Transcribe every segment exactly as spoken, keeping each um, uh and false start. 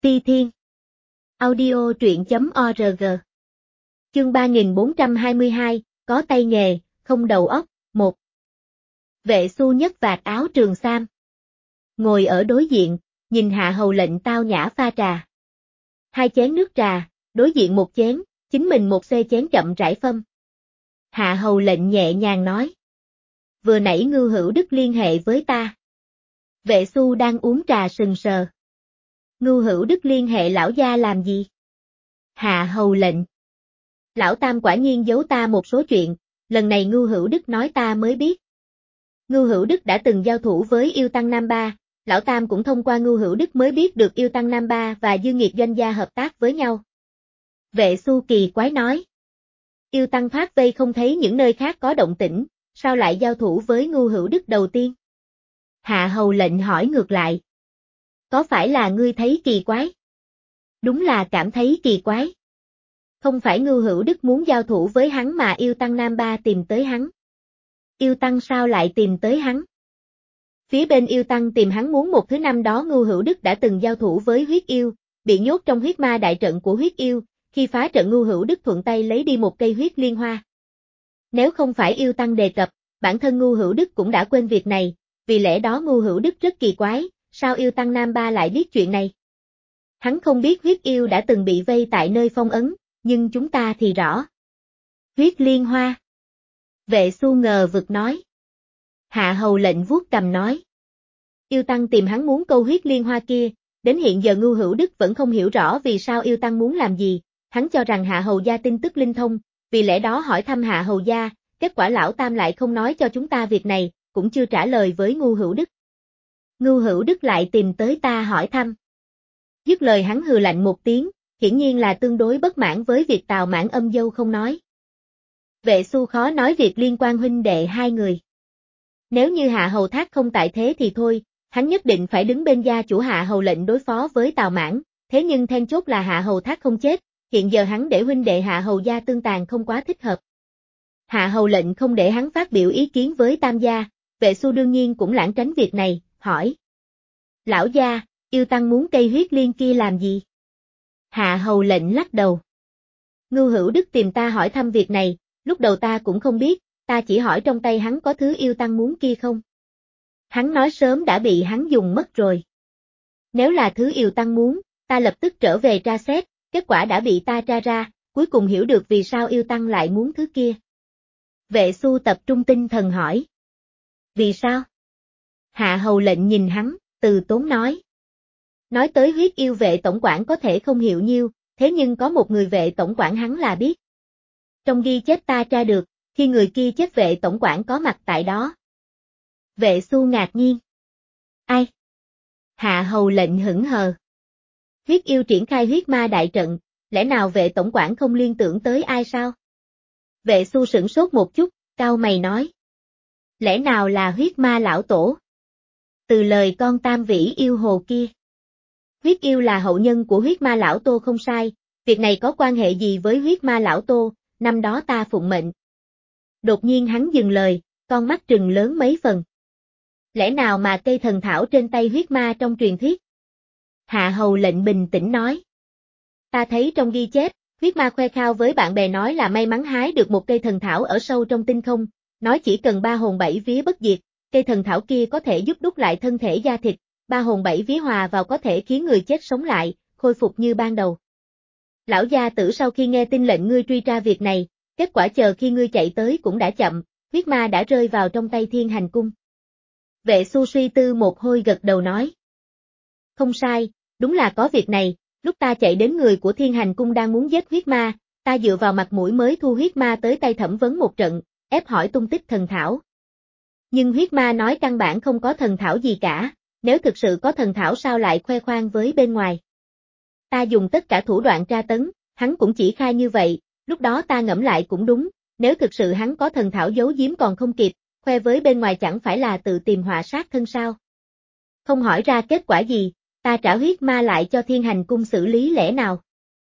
Ti Thiên. Audio truyện chấm org. Chương ba nghìn bốn trăm hai mươi hai, có tay nghề, không đầu óc, một. Vệ Xu nhấc vạt áo trường sam. Ngồi ở đối diện, nhìn Hạ Hầu lệnh tao nhã pha trà. Hai chén nước trà, đối diện một chén, chính mình một xê chén chậm rãi phâm. Hạ Hầu lệnh nhẹ nhàng nói. Vừa nãy Ngưu Hữu Đức liên hệ với ta. Vệ Xu đang uống trà sừng sờ. Ngưu Hữu Đức liên hệ lão gia làm gì? Hạ Hầu lệnh. Lão Tam quả nhiên giấu ta một số chuyện, lần này Ngưu Hữu Đức nói ta mới biết. Ngưu Hữu Đức đã từng giao thủ với yêu tăng Nam Ba, Lão Tam cũng thông qua Ngưu Hữu Đức mới biết được yêu tăng Nam Ba và Dương Nghiệt doanh gia hợp tác với nhau. Vệ Xu kỳ quái nói. Yêu tăng thoát vây không thấy những nơi khác có động tĩnh, sao lại giao thủ với Ngưu Hữu Đức đầu tiên? Hạ Hầu lệnh hỏi ngược lại. Có phải là ngươi thấy kỳ quái? Đúng là cảm thấy kỳ quái. Không phải Ngưu Hữu Đức muốn giao thủ với hắn mà yêu tăng Nam Ba tìm tới hắn. Yêu tăng sao lại tìm tới hắn? Phía bên yêu tăng tìm hắn muốn một thứ năm đó Ngưu Hữu Đức đã từng giao thủ với huyết yêu, bị nhốt trong huyết ma đại trận của huyết yêu, khi phá trận Ngưu Hữu Đức thuận tay lấy đi một cây huyết liên hoa. Nếu không phải yêu tăng đề cập, bản thân Ngưu Hữu Đức cũng đã quên việc này, vì lẽ đó Ngưu Hữu Đức rất kỳ quái, sao yêu tăng Nam Ba lại biết chuyện này? Hắn không biết huyết yêu đã từng bị vây tại nơi phong ấn, nhưng chúng ta thì rõ. Huyết liên hoa. Vệ Xu ngờ vực nói. Hạ Hầu lệnh vuốt cằm nói. Yêu tăng tìm hắn muốn câu huyết liên hoa kia, đến hiện giờ Ngưu Hữu Đức vẫn không hiểu rõ vì sao yêu tăng muốn làm gì, hắn cho rằng Hạ Hầu gia tin tức linh thông, vì lẽ đó hỏi thăm Hạ Hầu gia, kết quả Lão Tam lại không nói cho chúng ta việc này, cũng chưa trả lời với Ngưu Hữu Đức. Ngưu Hữu Đức lại tìm tới ta hỏi thăm. Dứt lời hắn hừ lạnh một tiếng, hiển nhiên là tương đối bất mãn với việc Tào Mãn âm dâu không nói. Vệ Xu khó nói việc liên quan huynh đệ hai người. Nếu như Hạ Hầu Thác không tại thế thì thôi, hắn nhất định phải đứng bên gia chủ Hạ Hầu lệnh đối phó với Tào Mãn, thế nhưng then chốt là Hạ Hầu Thác không chết, hiện giờ hắn để huynh đệ Hạ Hầu gia tương tàn không quá thích hợp. Hạ Hầu lệnh không để hắn phát biểu ý kiến với Tam gia, Vệ Xu đương nhiên cũng lảng tránh việc này, hỏi. Lão gia, yêu tăng muốn cây huyết liên kia làm gì? Hạ Hầu lệnh lắc đầu. Ngưu Hữu Đức tìm ta hỏi thăm việc này, lúc đầu ta cũng không biết, ta chỉ hỏi trong tay hắn có thứ yêu tăng muốn kia không. Hắn nói sớm đã bị hắn dùng mất rồi. Nếu là thứ yêu tăng muốn, ta lập tức trở về tra xét, kết quả đã bị ta tra ra, cuối cùng hiểu được vì sao yêu tăng lại muốn thứ kia. Vệ Xu tập trung tinh thần hỏi. Vì sao? Hạ Hầu lệnh nhìn hắn, từ tốn nói. Nói tới huyết yêu vệ tổng quản có thể không hiểu nhiêu, thế nhưng có một người vệ tổng quản hắn là biết. Trong ghi chép ta tra được, khi người kia chết vệ tổng quản có mặt tại đó. Vệ Xu ngạc nhiên. Ai? Hạ Hầu lệnh hững hờ. Huyết yêu triển khai huyết ma đại trận, lẽ nào vệ tổng quản không liên tưởng tới ai sao? Vệ Xu sửng sốt một chút, cau mày nói. Lẽ nào là huyết ma lão tổ? Từ lời con Tam Vĩ yêu hồ kia. Huyết yêu là hậu nhân của huyết ma lão Tô không sai, việc này có quan hệ gì với huyết ma lão Tô, năm đó ta phụng mệnh. Đột nhiên hắn dừng lời, con mắt trừng lớn mấy phần. Lẽ nào mà cây thần thảo trên tay huyết ma trong truyền thuyết? Hạ Hầu lệnh bình tĩnh nói. Ta thấy trong ghi chép, huyết ma khoe khao với bạn bè nói là may mắn hái được một cây thần thảo ở sâu trong tinh không, nói chỉ cần ba hồn bảy vía bất diệt, cây thần thảo kia có thể giúp đúc lại thân thể da thịt, ba hồn bảy vía hòa vào có thể khiến người chết sống lại, khôi phục như ban đầu. Lão gia tử sau khi nghe tin lệnh ngươi truy tra việc này, kết quả chờ khi ngươi chạy tới cũng đã chậm, huyết ma đã rơi vào trong tay Thiên Hành Cung. Vệ Xu suy tư một hồi gật đầu nói. Không sai, đúng là có việc này, lúc ta chạy đến người của Thiên Hành Cung đang muốn giết huyết ma, ta dựa vào mặt mũi mới thu huyết ma tới tay thẩm vấn một trận, ép hỏi tung tích thần thảo. Nhưng huyết ma nói căn bản không có thần thảo gì cả, nếu thực sự có thần thảo sao lại khoe khoang với bên ngoài. Ta dùng tất cả thủ đoạn tra tấn, hắn cũng chỉ khai như vậy, lúc đó ta ngẫm lại cũng đúng, nếu thực sự hắn có thần thảo giấu giếm còn không kịp, khoe với bên ngoài chẳng phải là tự tìm họa sát thân sao. Không hỏi ra kết quả gì, ta trả huyết ma lại cho Thiên Hành Cung xử lý lẽ nào.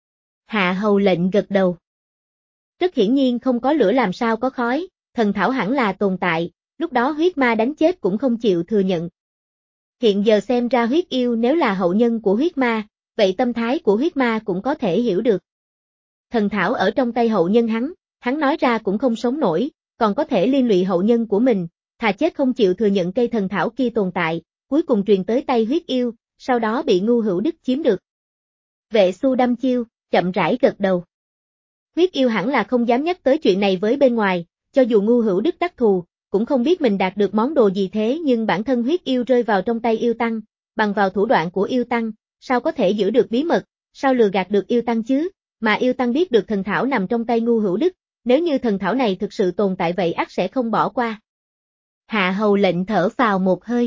Hạ Hầu lệnh gật đầu. Rất hiển nhiên không có lửa làm sao có khói, thần thảo hẳn là tồn tại, lúc đó huyết ma đánh chết cũng không chịu thừa nhận. Hiện giờ xem ra huyết yêu nếu là hậu nhân của huyết ma, vậy tâm thái của huyết ma cũng có thể hiểu được. Thần thảo ở trong tay hậu nhân hắn, hắn nói ra cũng không sống nổi, còn có thể liên lụy hậu nhân của mình, thà chết không chịu thừa nhận cây thần thảo kia tồn tại, cuối cùng truyền tới tay huyết yêu, sau đó bị Ngu Hữu Đức chiếm được. Vệ Xu đăm chiêu, chậm rãi gật đầu. Huyết yêu hẳn là không dám nhắc tới chuyện này với bên ngoài, cho dù Ngu Hữu Đức đắc thù, cũng không biết mình đạt được món đồ gì thế, nhưng bản thân huyết yêu rơi vào trong tay yêu tăng, bằng vào thủ đoạn của yêu tăng, sao có thể giữ được bí mật, sao lừa gạt được yêu tăng chứ, mà yêu tăng biết được thần thảo nằm trong tay Ngu Hữu Đức, nếu như thần thảo này thực sự tồn tại vậy ắt sẽ không bỏ qua. Hạ hầu lệnh thở phào một hơi.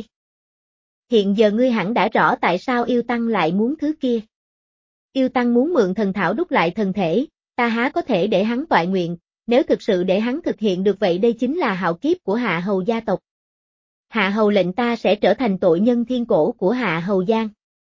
Hiện giờ ngươi hẳn đã rõ tại sao yêu tăng lại muốn thứ kia. Yêu tăng muốn mượn thần thảo đúc lại thần thể, ta há có thể để hắn toại nguyện, nếu thực sự để hắn thực hiện được vậy đây chính là hạo kiếp của Hạ hầu gia tộc. Hạ hầu lệnh ta sẽ trở thành tội nhân thiên cổ của Hạ hầu Giang.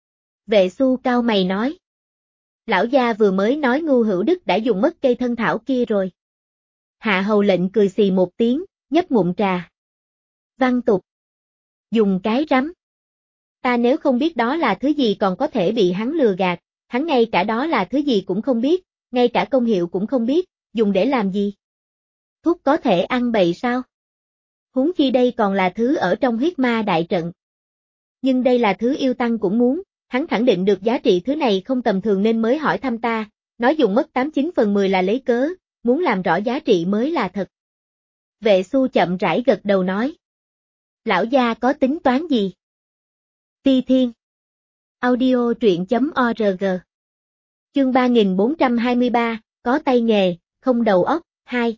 Vệ Xu cao mày nói. Lão gia vừa mới nói Ngu Hữu Đức đã dùng mất cây thân thảo kia rồi. Hạ hầu lệnh cười xì một tiếng, nhấp ngụm trà. Văn tục. Dùng cái rắm. Ta nếu không biết đó là thứ gì còn có thể bị hắn lừa gạt, hắn ngay cả đó là thứ gì cũng không biết, ngay cả công hiệu cũng không biết, dùng để làm gì? Thuốc có thể ăn bậy sao? Huống chi đây còn là thứ ở trong huyết ma đại trận. Nhưng đây là thứ yêu tăng cũng muốn, hắn khẳng định được giá trị thứ này không tầm thường nên mới hỏi thăm ta, nói dùng mất tám chín phần mười là lấy cớ, muốn làm rõ giá trị mới là thật. Vệ Xu chậm rãi gật đầu nói. Lão gia có tính toán gì? Ti Thiên. Audio truyện chấm org. Chương ba nghìn bốn trăm hai mươi ba, có tay nghề, không đầu óc, hai.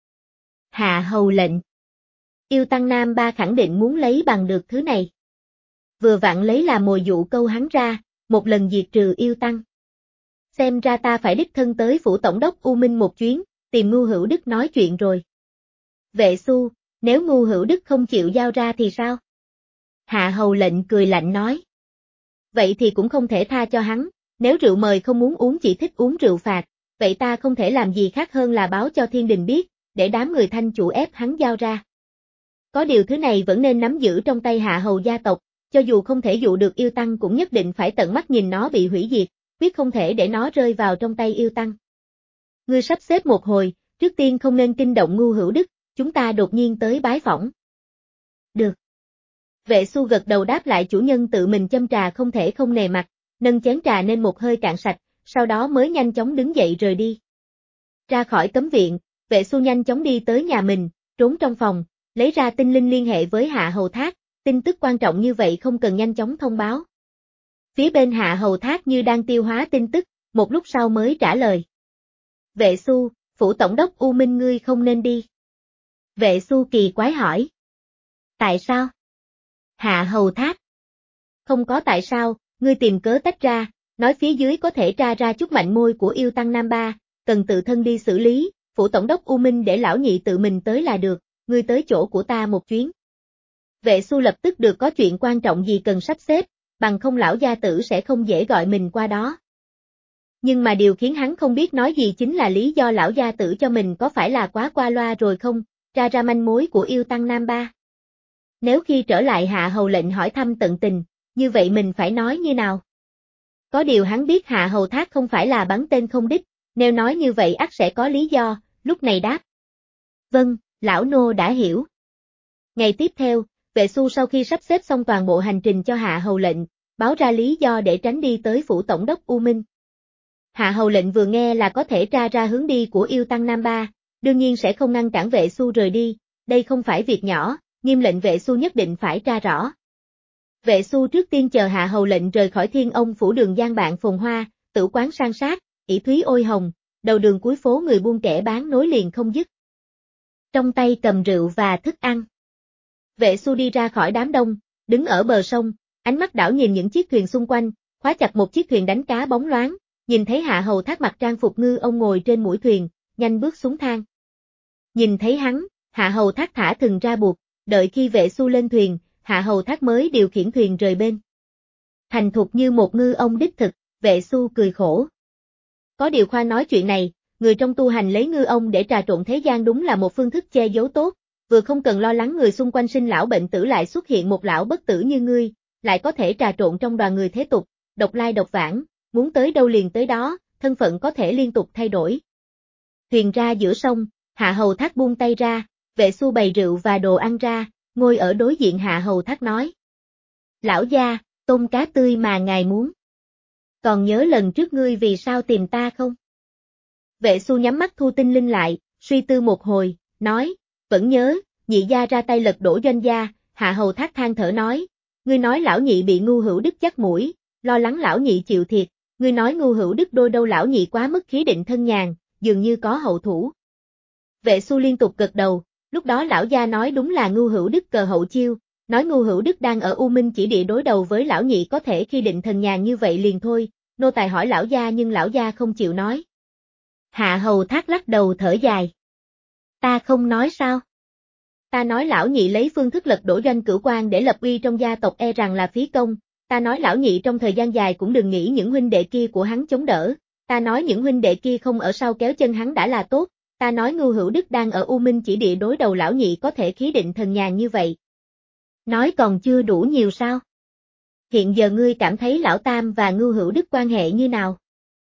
Hạ hầu lệnh. Yêu tăng Nam Ba khẳng định muốn lấy bằng được thứ này. Vừa vặn lấy là mồi dụ câu hắn ra, một lần diệt trừ yêu tăng. Xem ra ta phải đích thân tới phủ tổng đốc U Minh một chuyến, tìm Ngu Hữu Đức nói chuyện rồi. Vệ Xu, nếu Ngu Hữu Đức không chịu giao ra thì sao? Hạ hầu lệnh cười lạnh nói. Vậy thì cũng không thể tha cho hắn, nếu rượu mời không muốn uống chỉ thích uống rượu phạt, vậy ta không thể làm gì khác hơn là báo cho thiên đình biết, để đám người Thanh chủ ép hắn giao ra. Có điều thứ này vẫn nên nắm giữ trong tay Hạ hầu gia tộc, cho dù không thể dụ được yêu tăng cũng nhất định phải tận mắt nhìn nó bị hủy diệt, quyết không thể để nó rơi vào trong tay yêu tăng. Ngươi sắp xếp một hồi, trước tiên không nên kinh động Ngu Hữu Đức, chúng ta đột nhiên tới bái phỏng. Được. Vệ Xu gật đầu đáp lại chủ nhân tự mình châm trà không thể không nề mặt, nâng chén trà nên một hơi cạn sạch, sau đó mới nhanh chóng đứng dậy rời đi. Ra khỏi cấm viện, Vệ Xu nhanh chóng đi tới nhà mình, trốn trong phòng, lấy ra tinh linh liên hệ với Hạ hầu Thác, tin tức quan trọng như vậy không cần nhanh chóng thông báo. Phía bên Hạ hầu Thác như đang tiêu hóa tin tức, một lúc sau mới trả lời. Vệ Xu, phủ tổng đốc U Minh ngươi không nên đi. Vệ Xu kỳ quái hỏi. Tại sao? Hạ hầu Thác. Không có tại sao, ngươi tìm cớ tách ra, nói phía dưới có thể tra ra chút mạnh môi của yêu tăng Nam Ba, cần tự thân đi xử lý, phủ tổng đốc U Minh để lão nhị tự mình tới là được, ngươi tới chỗ của ta một chuyến. Vệ Xu lập tức được có chuyện quan trọng gì cần sắp xếp, bằng không lão gia tử sẽ không dễ gọi mình qua đó. Nhưng mà điều khiến hắn không biết nói gì chính là lý do lão gia tử cho mình có phải là quá qua loa rồi không, tra ra manh mối của yêu tăng Nam Ba. Nếu khi trở lại Hạ hầu lệnh hỏi thăm tận tình, như vậy mình phải nói như nào? Có điều hắn biết Hạ hầu Thác không phải là bắn tên không đích, nếu nói như vậy ắt sẽ có lý do, lúc này đáp. Vâng, lão nô đã hiểu. Ngày tiếp theo, Vệ Xu sau khi sắp xếp xong toàn bộ hành trình cho Hạ hầu lệnh, báo ra lý do để tránh đi tới phủ tổng đốc U Minh. Hạ hầu lệnh vừa nghe là có thể tra ra hướng đi của yêu tăng Nam Ba, đương nhiên sẽ không ngăn cản Vệ Xu rời đi, đây không phải việc nhỏ, nghiêm lệnh Vệ Xu nhất định phải tra rõ. Vệ Xu trước tiên chờ Hạ hầu lệnh rời khỏi Thiên Ông phủ Đường Giang bạn phồn hoa, tử quán san sát, ỷ thúy ôi hồng, đầu đường cuối phố người buôn kẻ bán nối liền không dứt. Trong tay cầm rượu và thức ăn. Vệ Xu đi ra khỏi đám đông, đứng ở bờ sông, ánh mắt đảo nhìn những chiếc thuyền xung quanh, khóa chặt một chiếc thuyền đánh cá bóng loáng, nhìn thấy Hạ hầu Thác mặc trang phục ngư ông ngồi trên mũi thuyền, nhanh bước xuống thang. Nhìn thấy hắn, Hạ hầu Thác thả thừng ra buộc, đợi khi Vệ Xu lên thuyền, Hạ hầu Thác mới điều khiển thuyền rời bên. Thành thục như một ngư ông đích thực, Vệ Xu cười khổ. Có điều khoa nói chuyện này, người trong tu hành lấy ngư ông để trà trộn thế gian đúng là một phương thức che giấu tốt, vừa không cần lo lắng người xung quanh sinh lão bệnh tử lại xuất hiện một lão bất tử như ngươi, lại có thể trà trộn trong đoàn người thế tục, độc lai độc vãng, muốn tới đâu liền tới đó, thân phận có thể liên tục thay đổi. Thuyền ra giữa sông, Hạ Hầu Thác buông tay ra, Vệ Xu bày rượu và đồ ăn ra, ngồi ở đối diện Hạ Hầu Thác nói. Lão gia, tôm cá tươi mà ngài muốn. Còn nhớ lần trước ngươi vì sao tìm ta không? Vệ Xu nhắm mắt thu tinh linh lại, suy tư một hồi, nói, vẫn nhớ, nhị gia ra tay lật đổ Doanh gia. Hạ Hầu Thác than thở nói, ngươi nói lão nhị bị Ngu Hữu Đức dắt mũi, lo lắng lão nhị chịu thiệt, ngươi nói Ngu Hữu Đức đôi đâu lão nhị quá mức khí định thân nhàn, dường như có hậu thủ. Vệ Xu liên tục gật đầu, lúc đó lão gia nói đúng là Ngu Hữu Đức cờ hậu chiêu, nói Ngu Hữu Đức đang ở U Minh chỉ địa đối đầu với lão nhị có thể khi định thần nhàn như vậy liền thôi, nô tài hỏi lão gia nhưng lão gia không chịu nói. Hạ Hầu Thác lắc đầu thở dài. Ta không nói sao? Ta nói lão nhị lấy phương thức lật đổ Doanh Cửu Quan để lập uy trong gia tộc e rằng là phí công, ta nói lão nhị trong thời gian dài cũng đừng nghĩ những huynh đệ kia của hắn chống đỡ, ta nói những huynh đệ kia không ở sau kéo chân hắn đã là tốt, ta nói Ngu Hữu Đức đang ở U Minh chỉ địa đối đầu lão nhị có thể khí định thần nhàn như vậy. Nói còn chưa đủ nhiều sao? Hiện giờ ngươi cảm thấy lão Tam và Ngu Hữu Đức quan hệ như nào?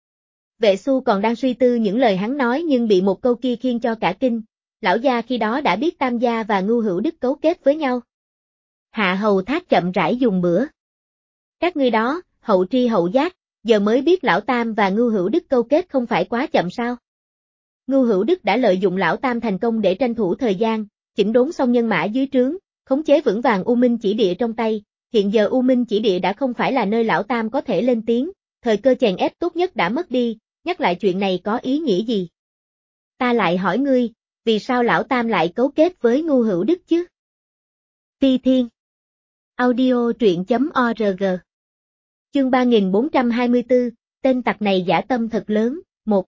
Vệ Xu còn đang suy tư những lời hắn nói nhưng bị một câu kia khiêng cho cả kinh, lão gia khi đó đã biết Tam gia và Ngu Hữu Đức cấu kết với nhau. Hạ Hầu Thác chậm rãi dùng bữa. Các ngươi đó, hậu tri hậu giác, giờ mới biết lão Tam và Ngu Hữu Đức câu kết không phải quá chậm sao? Ngu Hữu Đức đã lợi dụng lão Tam thành công để tranh thủ thời gian, chỉnh đốn xong nhân mã dưới trướng, khống chế vững vàng U Minh chỉ địa trong tay, hiện giờ U Minh chỉ địa đã không phải là nơi lão Tam có thể lên tiếng, thời cơ chèn ép tốt nhất đã mất đi, nhắc lại chuyện này có ý nghĩa gì? Ta lại hỏi ngươi, vì sao lão Tam lại cấu kết với Ngu Hữu Đức chứ? Ti Thiên Audio truyện chấm org Chương ba nghìn bốn trăm hai mươi tư, tên tặc này dã tâm thật lớn, một.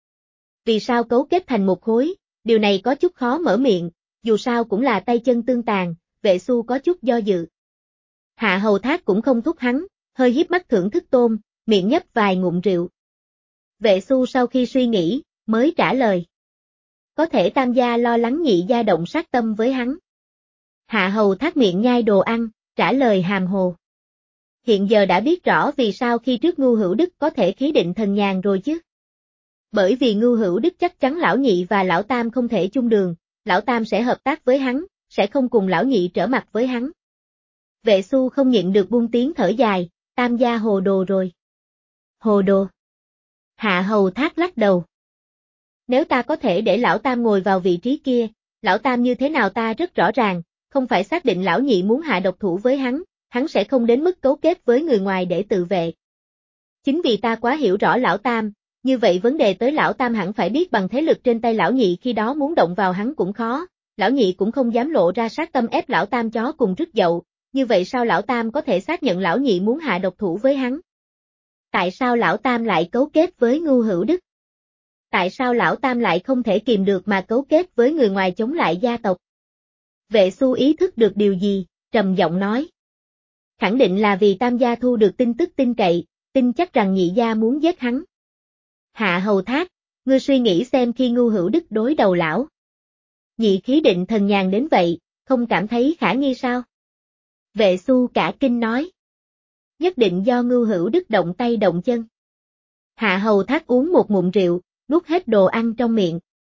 Vì sao cấu kết thành một khối, điều này có chút khó mở miệng, dù sao cũng là tay chân tương tàn, Vệ Xu có chút do dự. Hạ Hầu Thác cũng không thúc hắn, hơi hiếp mắt thưởng thức tôm, miệng nhấp vài ngụm rượu. Vệ Xu sau khi suy nghĩ, mới trả lời. Có thể Tam gia lo lắng nhị gia động sát tâm với hắn. Hạ Hầu Thác miệng nhai đồ ăn, trả lời hàm hồ. Hiện giờ đã biết rõ vì sao khi trước Ngu Hữu Đức có thể khí định thần nhàn rồi chứ. Bởi vì Ngu Hữu Đức chắc chắn lão nhị và lão Tam không thể chung đường, lão Tam sẽ hợp tác với hắn, sẽ không cùng lão nhị trở mặt với hắn. Vệ Xu không nhịn được buông tiếng thở dài, Tam gia hồ đồ rồi. Hồ đồ. Hạ Hầu Thác lắc đầu. Nếu ta có thể để lão Tam ngồi vào vị trí kia, lão Tam như thế nào ta rất rõ ràng, không phải xác định lão nhị muốn hạ độc thủ với hắn, hắn sẽ không đến mức cấu kết với người ngoài để tự vệ. Chính vì ta quá hiểu rõ lão Tam, như vậy vấn đề tới lão Tam hẳn phải biết bằng thế lực trên tay lão nhị khi đó muốn động vào hắn cũng khó, lão nhị cũng không dám lộ ra sát tâm ép lão Tam chó cùng rứt dậu, như vậy sao lão Tam có thể xác nhận lão nhị muốn hạ độc thủ với hắn? Tại sao lão Tam lại cấu kết với Ngu Hữu Đức? Tại sao lão Tam lại không thể kìm được mà cấu kết với người ngoài chống lại gia tộc? Vệ Xu ý thức được điều gì, trầm giọng nói. Khẳng định là vì Tam gia thu được tin tức tin cậy, tin chắc rằng nhị gia muốn giết hắn. Hạ Hầu Thác, ngươi suy nghĩ xem khi Ngu Hữu Đức đối đầu lão nhị khí định thần nhàn đến vậy, không cảm thấy khả nghi sao? Vệ Xu cả kinh nói. Nhất định do Ngu Hữu Đức động tay động chân. Hạ Hầu Thác uống một ngụm rượu, nuốt hết đồ ăn trong miệng.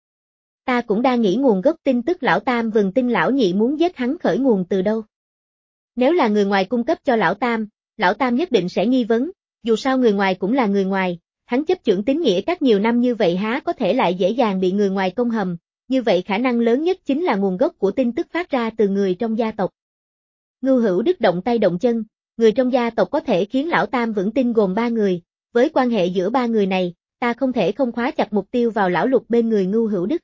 Ta cũng đang nghĩ nguồn gốc tin tức lão Tam vừng tin lão nhị muốn giết hắn khởi nguồn từ đâu. Nếu là người ngoài cung cấp cho lão Tam, lão Tam nhất định sẽ nghi vấn, dù sao người ngoài cũng là người ngoài, hắn chấp chưởng tín nghĩa các nhiều năm như vậy há có thể lại dễ dàng bị người ngoài công hầm, như vậy khả năng lớn nhất chính là nguồn gốc của tin tức phát ra từ người trong gia tộc. Ngu Hữu Đức động tay động chân, người trong gia tộc có thể khiến lão Tam vững tin gồm ba người, với quan hệ giữa ba người này, ta không thể không khóa chặt mục tiêu vào lão Lục bên người Ngu Hữu Đức.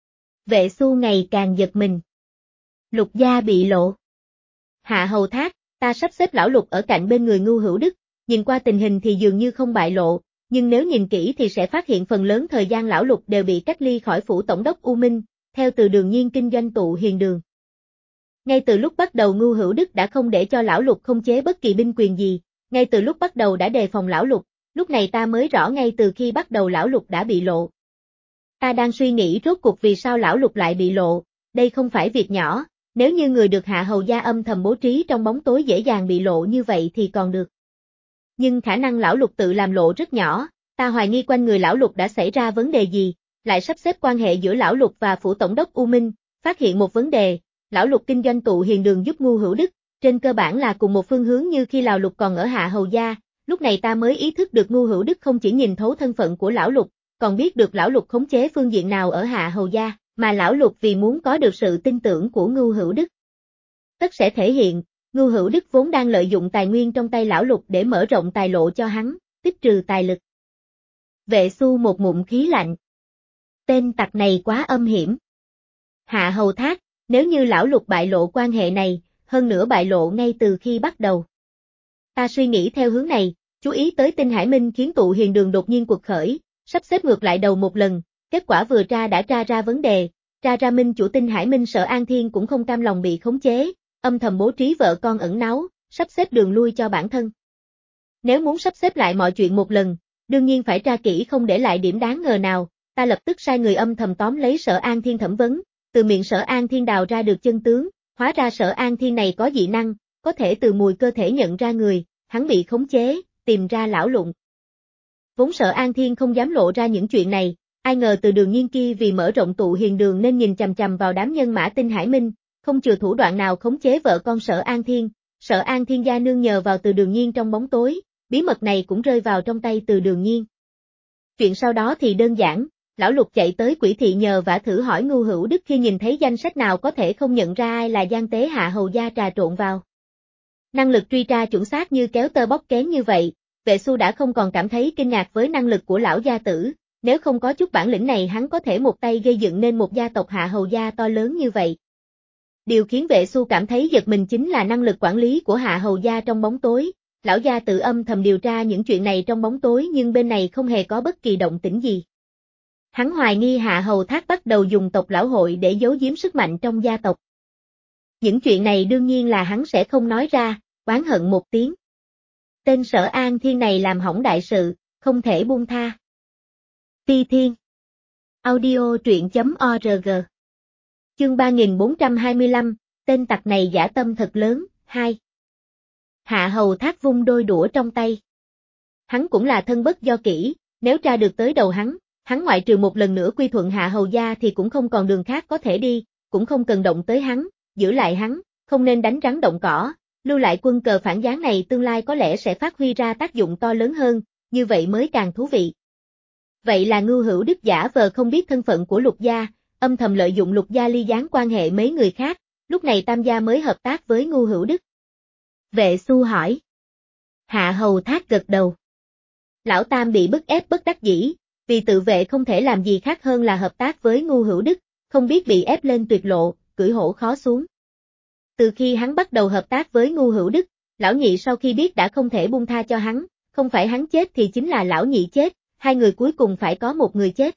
Vệ Xu ngày càng giật mình. Lục gia bị lộ. Hạ Hầu Thác, ta sắp xếp lão Lục ở cạnh bên người Ngu Hữu Đức, nhìn qua tình hình thì dường như không bại lộ, nhưng nếu nhìn kỹ thì sẽ phát hiện phần lớn thời gian lão Lục đều bị cách ly khỏi phủ tổng đốc U Minh, theo từ đường nhiên kinh doanh tụ hiền đường. Ngay từ lúc bắt đầu Ngu Hữu Đức đã không để cho lão Lục không chế bất kỳ binh quyền gì, ngay từ lúc bắt đầu đã đề phòng lão Lục, lúc này ta mới rõ ngay từ khi bắt đầu lão Lục đã bị lộ. Ta đang suy nghĩ rốt cuộc vì sao lão Lục lại bị lộ, đây không phải việc nhỏ, nếu như người được Hạ Hầu gia âm thầm bố trí trong bóng tối dễ dàng bị lộ như vậy thì còn được. Nhưng khả năng lão Lục tự làm lộ rất nhỏ, ta hoài nghi quanh người lão Lục đã xảy ra vấn đề gì, lại sắp xếp quan hệ giữa lão Lục và phủ tổng đốc U Minh, phát hiện một vấn đề, lão Lục kinh doanh tụ hiền đường giúp Ngu Hữu Đức, trên cơ bản là cùng một phương hướng như khi Lào Lục còn ở Hạ Hầu gia, lúc này ta mới ý thức được Ngu Hữu Đức không chỉ nhìn thấu thân phận của lão Lục, còn biết được lão Lục khống chế phương diện nào ở Hạ Hầu gia, mà lão Lục vì muốn có được sự tin tưởng của Ngu Hữu Đức. Tất sẽ thể hiện, Ngu Hữu Đức vốn đang lợi dụng tài nguyên trong tay lão Lục để mở rộng tài lộ cho hắn, tích trừ tài lực. Vệ Xu một ngụm khí lạnh. Tên tặc này quá âm hiểm. Hạ Hầu Thác, nếu như lão Lục bại lộ quan hệ này, hơn nữa bại lộ ngay từ khi bắt đầu. Ta suy nghĩ theo hướng này, chú ý tới Tinh Hải Minh khiến tụ hiền đường đột nhiên cuộc khởi, sắp xếp ngược lại đầu một lần, kết quả vừa tra đã tra ra vấn đề, tra ra minh chủ Tinh Hải Minh Sở An Thiên cũng không cam lòng bị khống chế, âm thầm bố trí vợ con ẩn náu, sắp xếp đường lui cho bản thân. Nếu muốn sắp xếp lại mọi chuyện một lần, đương nhiên phải tra kỹ không để lại điểm đáng ngờ nào, ta lập tức sai người âm thầm tóm lấy Sở An Thiên thẩm vấn, từ miệng Sở An Thiên đào ra được chân tướng, hóa ra Sở An Thiên này có dị năng, có thể từ mùi cơ thể nhận ra người, hắn bị khống chế, tìm ra lão Lục. Vốn Sở An Thiên không dám lộ ra những chuyện này, ai ngờ từ Đường Nhiên kia vì mở rộng tụ hiền đường nên nhìn chằm chằm vào đám nhân mã Tinh Hải Minh, không chừa thủ đoạn nào khống chế vợ con Sở An Thiên, Sở An Thiên gia nương nhờ vào Từ Đường Nhiên trong bóng tối, bí mật này cũng rơi vào trong tay Từ Đường Nhiên. Chuyện sau đó thì đơn giản, lão Lục chạy tới Quỷ thị nhờ vả thử hỏi Ngu Hữu Đức khi nhìn thấy danh sách nào có thể không nhận ra ai là gian tế Hạ Hầu gia trà trộn vào. Năng lực truy tra chuẩn xác như kéo tơ bóc kén như vậy, Vệ Xu đã không còn cảm thấy kinh ngạc với năng lực của lão gia tử, nếu không có chút bản lĩnh này hắn có thể một tay gây dựng nên một gia tộc Hạ Hầu gia to lớn như vậy. Điều khiến Vệ Xu cảm thấy giật mình chính là năng lực quản lý của Hạ Hầu gia trong bóng tối, lão gia tự âm thầm điều tra những chuyện này trong bóng tối nhưng bên này không hề có bất kỳ động tĩnh gì. Hắn hoài nghi Hạ Hầu Thác bắt đầu dùng tộc lão hội để giấu giếm sức mạnh trong gia tộc. Những chuyện này đương nhiên là hắn sẽ không nói ra, oán hận một tiếng. Tên Sở An Thiên này làm hỏng đại sự, không thể buông tha. Ti Thiên. Audio truyện chấm org. Chương ba nghìn bốn trăm hai mươi lăm, tên tặc này dã tâm thật lớn, hai. Hạ Hầu Thác vung đôi đũa trong tay. Hắn cũng là thân bất do kỹ, nếu tra được tới đầu hắn, hắn ngoại trừ một lần nữa quy thuận Hạ Hầu gia thì cũng không còn đường khác có thể đi, cũng không cần động tới hắn, giữ lại hắn, không nên đánh rắn động cỏ, lưu lại quân cờ phản gián này tương lai có lẽ sẽ phát huy ra tác dụng to lớn hơn, như vậy mới càng thú vị. Vậy là Ngu Hữu Đức giả vờ không biết thân phận của Lục gia, âm thầm lợi dụng Lục gia ly gián quan hệ mấy người khác, lúc này Tam gia mới hợp tác với Ngu Hữu Đức. Vệ Xu hỏi. Hạ Hầu Thác gật đầu. Lão Tam bị bức ép bất đắc dĩ, vì tự vệ không thể làm gì khác hơn là hợp tác với Ngu Hữu Đức, không biết bị ép lên tuyệt lộ, cưỡi hổ khó xuống. Từ khi hắn bắt đầu hợp tác với Ngu Hữu Đức, lão nhị sau khi biết đã không thể buông tha cho hắn, không phải hắn chết thì chính là lão nhị chết, hai người cuối cùng phải có một người chết.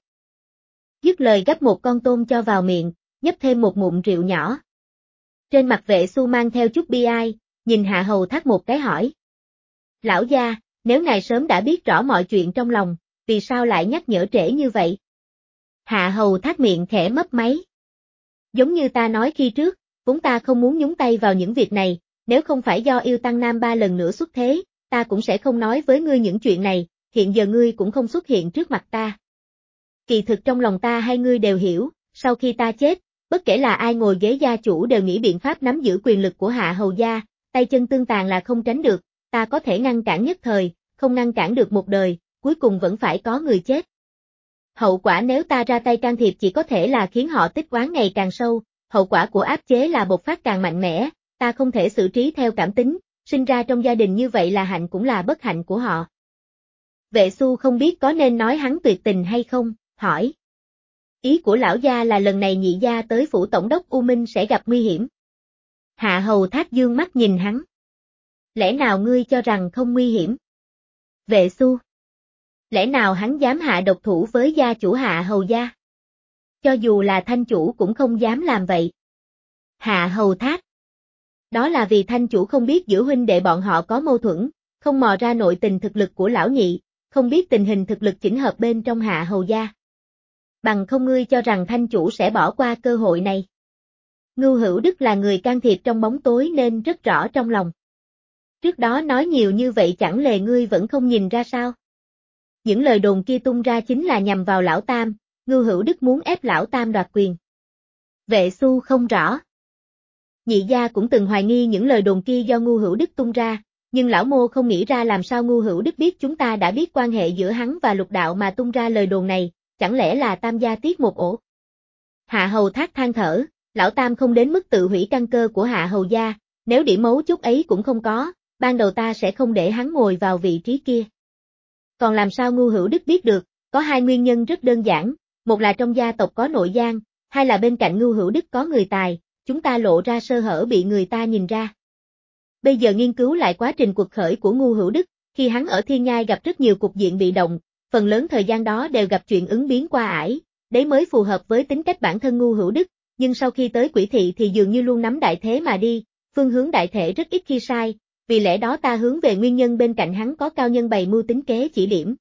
Dứt lời gắp một con tôm cho vào miệng, nhấp thêm một ngụm rượu nhỏ. Trên mặt Vệ Xu mang theo chút bi ai, nhìn Hạ Hầu Thác một cái hỏi. Lão gia, nếu ngài sớm đã biết rõ mọi chuyện trong lòng, vì sao lại nhắc nhở trễ như vậy? Hạ Hầu Thác miệng khẽ mấp máy. Giống như ta nói khi trước, vốn ta không muốn nhúng tay vào những việc này, nếu không phải do yêu tăng nam ba lần nữa xuất thế, ta cũng sẽ không nói với ngươi những chuyện này, hiện giờ ngươi cũng không xuất hiện trước mặt ta. Kỳ thực trong lòng ta hay ngươi đều hiểu, sau khi ta chết, bất kể là ai ngồi ghế gia chủ đều nghĩ biện pháp nắm giữ quyền lực của Hạ Hầu gia, tay chân tương tàn là không tránh được, ta có thể ngăn cản nhất thời, không ngăn cản được một đời, cuối cùng vẫn phải có người chết. Hậu quả nếu ta ra tay can thiệp chỉ có thể là khiến họ tích oán ngày càng sâu, hậu quả của áp chế là bộc phát càng mạnh mẽ, ta không thể xử trí theo cảm tính, sinh ra trong gia đình như vậy là hạnh cũng là bất hạnh của họ. Vệ Xu không biết có nên nói hắn tuyệt tình hay không, hỏi. Ý của lão gia là lần này nhị gia tới phủ tổng đốc U Minh sẽ gặp nguy hiểm. Hạ Hầu Thác dương mắt nhìn hắn. Lẽ nào ngươi cho rằng không nguy hiểm? Vệ Xu. Lẽ nào hắn dám hạ độc thủ với gia chủ Hạ Hầu gia? Cho dù là thanh chủ cũng không dám làm vậy. Hạ Hầu Thác. Đó là vì thanh chủ không biết giữa huynh đệ bọn họ có mâu thuẫn, không mò ra nội tình thực lực của lão nhị, không biết tình hình thực lực chỉnh hợp bên trong Hạ Hầu gia. Bằng không ngươi cho rằng thanh chủ sẽ bỏ qua cơ hội này. Ngu Hữu Đức là người can thiệp trong bóng tối nên rất rõ trong lòng. Trước đó nói nhiều như vậy chẳng lẽ ngươi vẫn không nhìn ra sao? Những lời đồn kia tung ra chính là nhằm vào lão Tam, Ngưu Hữu Đức muốn ép lão Tam đoạt quyền. Vệ Xu không rõ. Nhị gia cũng từng hoài nghi những lời đồn kia do Ngưu Hữu Đức tung ra, nhưng lão Mô không nghĩ ra làm sao Ngưu Hữu Đức biết chúng ta đã biết quan hệ giữa hắn và Lục Đạo mà tung ra lời đồn này, chẳng lẽ là Tam gia tiết một ổ? Hạ Hầu Thác than thở, lão Tam không đến mức tự hủy căn cơ của Hạ Hầu gia, nếu điểm mấu chốt ấy cũng không có, ban đầu ta sẽ không để hắn ngồi vào vị trí kia. Còn làm sao Ngưu Hữu Đức biết được, có hai nguyên nhân rất đơn giản, một là trong gia tộc có nội gian, hai là bên cạnh Ngưu Hữu Đức có người tài, chúng ta lộ ra sơ hở bị người ta nhìn ra. Bây giờ nghiên cứu lại quá trình cuộc khởi của Ngưu Hữu Đức, khi hắn ở Thiên Nhai gặp rất nhiều cục diện bị động, phần lớn thời gian đó đều gặp chuyện ứng biến qua ải, đấy mới phù hợp với tính cách bản thân Ngưu Hữu Đức, nhưng sau khi tới Quỷ Thị thì dường như luôn nắm đại thế mà đi, phương hướng đại thể rất ít khi sai, vì lẽ đó ta hướng về nguyên nhân bên cạnh hắn có cao nhân bày mưu tính kế chỉ điểm.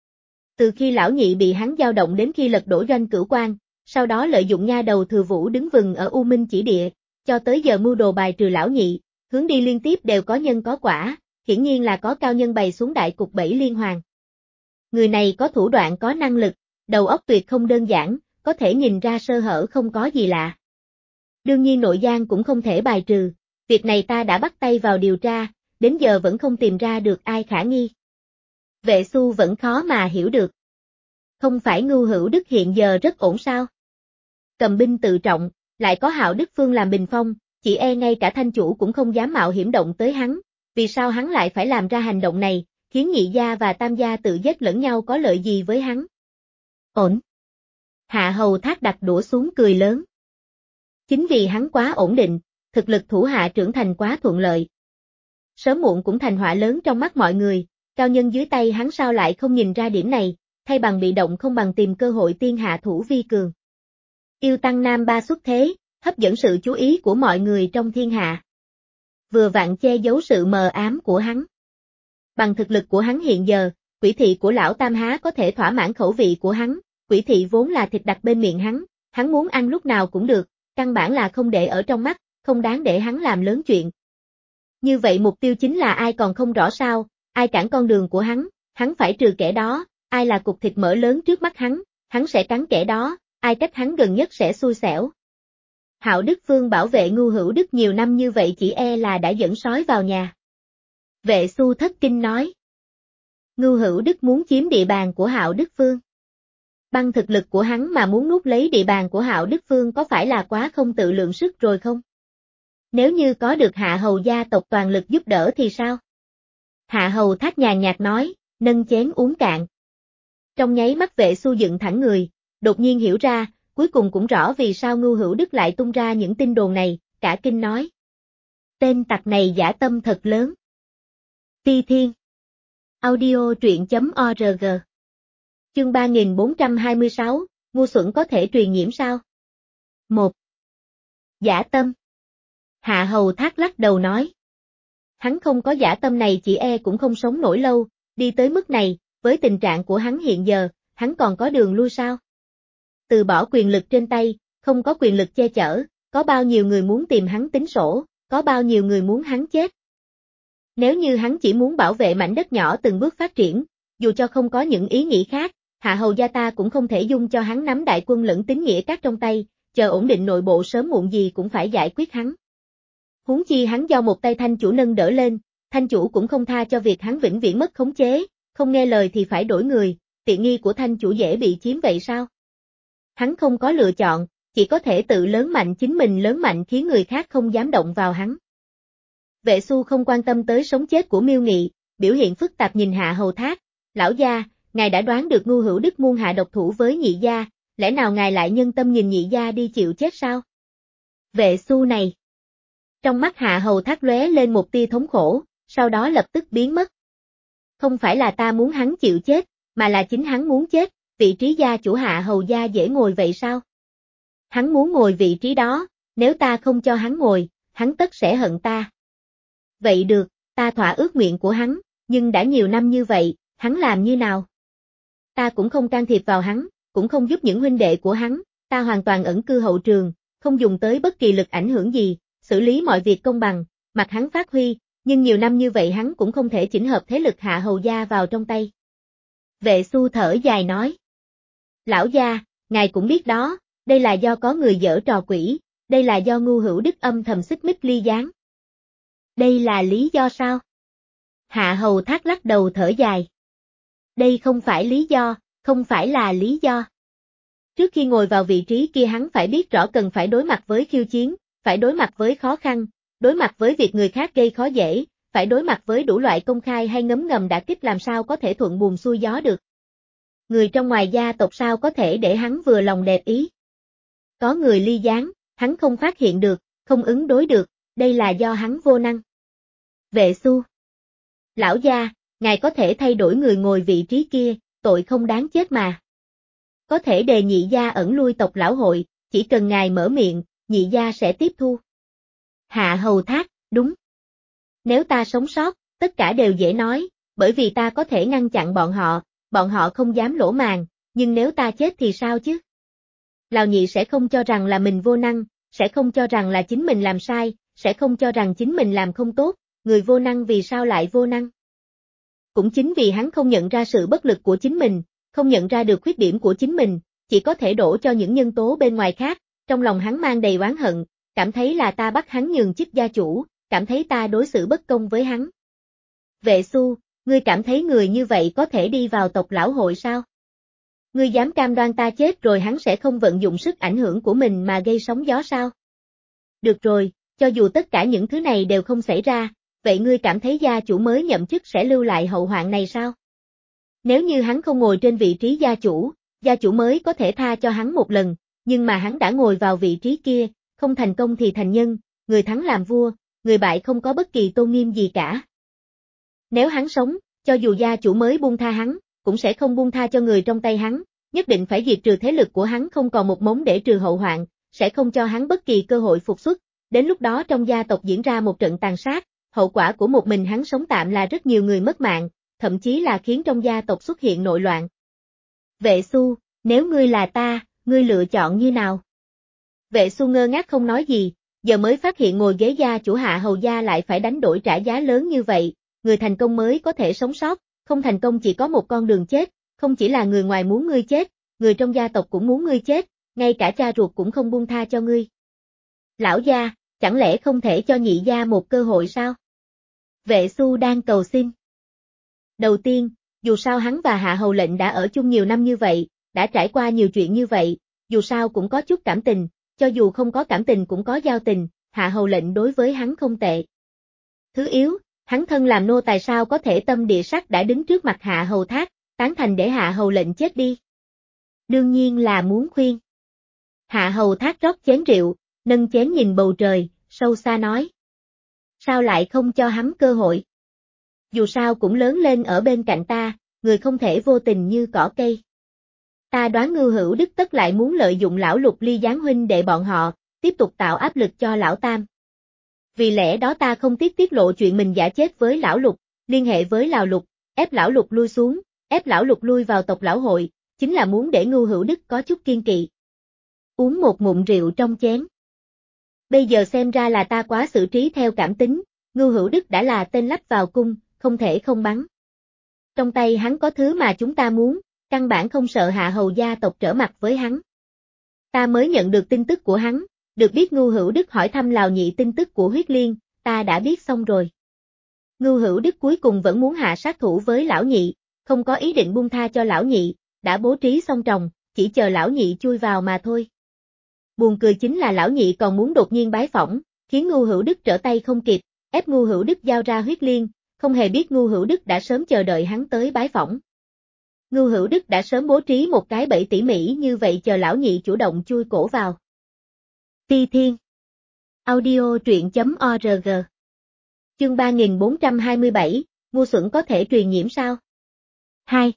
Từ khi lão nhị bị hắn dao động đến khi lật đổ Doanh Cửu Quan, sau đó lợi dụng nha đầu Thừa Vũ đứng vừng ở U Minh Chỉ Địa, cho tới giờ mưu đồ bài trừ lão nhị, hướng đi liên tiếp đều có nhân có quả, hiển nhiên là có cao nhân bày xuống đại cục bẫy liên hoàn. Người này có thủ đoạn có năng lực, đầu óc tuyệt không đơn giản, có thể nhìn ra sơ hở không có gì lạ. Đương nhiên nội gian cũng không thể bài trừ, việc này ta đã bắt tay vào điều tra, đến giờ vẫn không tìm ra được ai khả nghi. Vệ Xu vẫn khó mà hiểu được. Không phải Ngưu Hữu Đức hiện giờ rất ổn sao? Cầm binh tự trọng, lại có Hạo Đức Phương làm bình phong, chỉ e ngay cả thanh chủ cũng không dám mạo hiểm động tới hắn, vì sao hắn lại phải làm ra hành động này, khiến nhị gia và tam gia tự giết lẫn nhau có lợi gì với hắn? Ổn. Hạ Hầu Thác đặt đũa xuống cười lớn. Chính vì hắn quá ổn định, thực lực thủ hạ trưởng thành quá thuận lợi. Sớm muộn cũng thành họa lớn trong mắt mọi người, cao nhân dưới tay hắn sao lại không nhìn ra điểm này, thay bằng bị động không bằng tìm cơ hội tiên hạ thủ vi cường. Yêu tăng nam ba xuất thế, hấp dẫn sự chú ý của mọi người trong thiên hạ. Vừa vặn che giấu sự mờ ám của hắn. Bằng thực lực của hắn hiện giờ, Quỷ Thị của lão Tam há có thể thỏa mãn khẩu vị của hắn, Quỷ Thị vốn là thịt đặt bên miệng hắn, hắn muốn ăn lúc nào cũng được, căn bản là không để ở trong mắt, không đáng để hắn làm lớn chuyện. Như vậy mục tiêu chính là ai còn không rõ sao, ai cản con đường của hắn, hắn phải trừ kẻ đó, ai là cục thịt mỡ lớn trước mắt hắn, hắn sẽ cắn kẻ đó, ai cách hắn gần nhất sẽ xui xẻo. Hạo Đức Phương bảo vệ Ngưu Hữu Đức nhiều năm như vậy chỉ e là đã dẫn sói vào nhà. Vệ Xu thất kinh nói. Ngưu Hữu Đức muốn chiếm địa bàn của Hạo Đức Phương. Bằng thực lực của hắn mà muốn nuốt lấy địa bàn của Hạo Đức Phương có phải là quá không tự lượng sức rồi không? Nếu như có được Hạ Hầu gia tộc toàn lực giúp đỡ thì sao? Hạ Hầu Thác nhàn nhạt nói, nâng chén uống cạn. Trong nháy mắt Vệ Xu dựng thẳng người, đột nhiên hiểu ra, cuối cùng cũng rõ vì sao Ngưu Hữu Đức lại tung ra những tin đồn này, cả kinh nói. Tên tặc này dã tâm thật lớn. Ti Thiên. Audio truyện chấm org. Chương ba nghìn bốn trăm hai mươi sáu, ngu xuẩn có thể truyền nhiễm sao? một. Dã tâm. Hạ Hầu Thác lắc đầu nói. Hắn không có dã tâm này chỉ e cũng không sống nổi lâu, đi tới mức này, với tình trạng của hắn hiện giờ, hắn còn có đường lui sao? Từ bỏ quyền lực trên tay, không có quyền lực che chở, có bao nhiêu người muốn tìm hắn tính sổ, có bao nhiêu người muốn hắn chết. Nếu như hắn chỉ muốn bảo vệ mảnh đất nhỏ từng bước phát triển, dù cho không có những ý nghĩ khác, Hạ Hầu gia ta cũng không thể dung cho hắn nắm đại quân lẫn tín nghĩa các trong tay, chờ ổn định nội bộ sớm muộn gì cũng phải giải quyết hắn. Huống chi hắn do một tay thanh chủ nâng đỡ lên, thanh chủ cũng không tha cho việc hắn vĩnh viễn mất khống chế, không nghe lời thì phải đổi người, tiện nghi của thanh chủ dễ bị chiếm vậy sao? Hắn không có lựa chọn, chỉ có thể tự lớn mạnh chính mình lớn mạnh khiến người khác không dám động vào hắn. Vệ Xu không quan tâm tới sống chết của Miêu Nghị, biểu hiện phức tạp nhìn Hạ Hầu Thác, lão gia, ngài đã đoán được Ngưu Hữu Đức muôn hạ độc thủ với nhị gia, lẽ nào ngài lại nhân tâm nhìn nhị gia đi chịu chết sao? Vệ Xu này. Trong mắt Hạ Hầu Thác lóe lên một tia thống khổ, sau đó lập tức biến mất. Không phải là ta muốn hắn chịu chết, mà là chính hắn muốn chết, vị trí gia chủ Hạ Hầu gia dễ ngồi vậy sao? Hắn muốn ngồi vị trí đó, nếu ta không cho hắn ngồi, hắn tất sẽ hận ta. Vậy được, ta thỏa ước nguyện của hắn, nhưng đã nhiều năm như vậy, hắn làm như nào? Ta cũng không can thiệp vào hắn, cũng không giúp những huynh đệ của hắn, ta hoàn toàn ẩn cư hậu trường, không dùng tới bất kỳ lực ảnh hưởng gì, xử lý mọi việc công bằng, mặc hắn phát huy, nhưng nhiều năm như vậy hắn cũng không thể chỉnh hợp thế lực Hạ Hầu gia vào trong tay. Vệ Xu thở dài nói. Lão gia, ngài cũng biết đó, đây là do có người giở trò quỷ, đây là do Ngưu Hữu Đức âm thầm xích mích ly gián. Đây là lý do sao? Hạ Hầu Thác lắc đầu thở dài. Đây không phải lý do, không phải là lý do. Trước khi ngồi vào vị trí kia hắn phải biết rõ cần phải đối mặt với khiêu chiến, phải đối mặt với khó khăn, đối mặt với việc người khác gây khó dễ, phải đối mặt với đủ loại công khai hay ngấm ngầm đả kích làm sao có thể thuận buồm xuôi gió được. Người trong ngoài gia tộc sao có thể để hắn vừa lòng đẹp ý. Có người ly gián, hắn không phát hiện được, không ứng đối được, đây là do hắn vô năng. Vệ Xu. Lão gia, ngài có thể thay đổi người ngồi vị trí kia, tội không đáng chết mà. Có thể đề nhị gia ẩn lui tộc lão hội, chỉ cần ngài mở miệng, nhị gia sẽ tiếp thu. Hạ Hầu Thác, đúng. Nếu ta sống sót, tất cả đều dễ nói, bởi vì ta có thể ngăn chặn bọn họ, bọn họ không dám lỗ màng, nhưng nếu ta chết thì sao chứ? Lào Nhị sẽ không cho rằng là mình vô năng, sẽ không cho rằng là chính mình làm sai, sẽ không cho rằng chính mình làm không tốt, người vô năng vì sao lại vô năng? Cũng chính vì hắn không nhận ra sự bất lực của chính mình, không nhận ra được khuyết điểm của chính mình, chỉ có thể đổ cho những nhân tố bên ngoài khác, trong lòng hắn mang đầy oán hận, cảm thấy là ta bắt hắn nhường chức gia chủ, cảm thấy ta đối xử bất công với hắn. Vệ Xu, ngươi cảm thấy người như vậy có thể đi vào tộc lão hội sao? Ngươi dám cam đoan ta chết rồi hắn sẽ không vận dụng sức ảnh hưởng của mình mà gây sóng gió sao? Được rồi, cho dù tất cả những thứ này đều không xảy ra, vậy ngươi cảm thấy gia chủ mới nhậm chức sẽ lưu lại hậu hoạn này sao? Nếu như hắn không ngồi trên vị trí gia chủ, gia chủ mới có thể tha cho hắn một lần, nhưng mà hắn đã ngồi vào vị trí kia, không thành công thì thành nhân, người thắng làm vua, người bại không có bất kỳ tôn nghiêm gì cả. Nếu hắn sống, cho dù gia chủ mới buông tha hắn, cũng sẽ không buông tha cho người trong tay hắn, nhất định phải diệt trừ thế lực của hắn không còn một mống để trừ hậu hoạn, sẽ không cho hắn bất kỳ cơ hội phục xuất, đến lúc đó trong gia tộc diễn ra một trận tàn sát, hậu quả của một mình hắn sống tạm là rất nhiều người mất mạng, thậm chí là khiến trong gia tộc xuất hiện nội loạn. Vệ Xu, nếu ngươi là ta, ngươi lựa chọn như nào? Vệ Xu ngơ ngác không nói gì, giờ mới phát hiện ngồi ghế gia chủ Hạ Hầu gia lại phải đánh đổi trả giá lớn như vậy, người thành công mới có thể sống sót, không thành công chỉ có một con đường chết, không chỉ là người ngoài muốn ngươi chết, người trong gia tộc cũng muốn ngươi chết, ngay cả cha ruột cũng không buông tha cho ngươi. Lão gia, chẳng lẽ không thể cho nhị gia một cơ hội sao? Vệ Xu đang cầu xin. Đầu tiên, dù sao hắn và Hạ Hầu lệnh đã ở chung nhiều năm như vậy, đã trải qua nhiều chuyện như vậy, dù sao cũng có chút cảm tình, cho dù không có cảm tình cũng có giao tình, Hạ Hầu lệnh đối với hắn không tệ. Thứ yếu, hắn thân làm nô tài sao có thể tâm địa sắt đã đứng trước mặt Hạ Hầu Thác, tán thành để Hạ Hầu lệnh chết đi. Đương nhiên là muốn khuyên. Hạ Hầu Thác rót chén rượu, nâng chén nhìn bầu trời, sâu xa nói. Sao lại không cho hắn cơ hội? Dù sao cũng lớn lên ở bên cạnh ta, người không thể vô tình như cỏ cây. Ta đoán Ngưu Hữu Đức tất lại muốn lợi dụng lão Lục ly gián huynh để bọn họ, tiếp tục tạo áp lực cho lão Tam. Vì lẽ đó ta không tiếc tiết lộ chuyện mình giả chết với lão Lục, liên hệ với Lào Lục, ép lão Lục lui xuống, ép lão Lục lui vào tộc lão hội, chính là muốn để Ngưu Hữu Đức có chút kiên kỵ. Uống một ngụm rượu trong chén. Bây giờ xem ra là ta quá xử trí theo cảm tính, Ngưu Hữu Đức đã là tên lắp vào cung, không thể không bắn. Trong tay hắn có thứ mà chúng ta muốn, căn bản không sợ Hạ Hầu gia tộc trở mặt với hắn. Ta mới nhận được tin tức của hắn, được biết Ngưu Hữu Đức hỏi thăm Lào Nhị tin tức của huyết liên, ta đã biết xong rồi. Ngưu Hữu Đức cuối cùng vẫn muốn hạ sát thủ với lão Nhị, không có ý định buông tha cho lão Nhị, đã bố trí xong tròng, chỉ chờ lão Nhị chui vào mà thôi. Buồn cười chính là lão Nhị còn muốn đột nhiên bái phỏng, khiến Ngưu Hữu Đức trở tay không kịp, ép Ngưu Hữu Đức giao ra huyết liên, không hề biết Ngưu Hữu Đức đã sớm chờ đợi hắn tới bái phỏng. Ngưu Hữu Đức đã sớm bố trí một cái bẫy tỉ mỉ như vậy chờ lão Nhị chủ động chui cổ vào. Ti Thiên Audio truyện chấm org Chương ba nghìn bốn trăm hai mươi bảy, ngu xuẩn có thể truyền nhiễm sao? hai.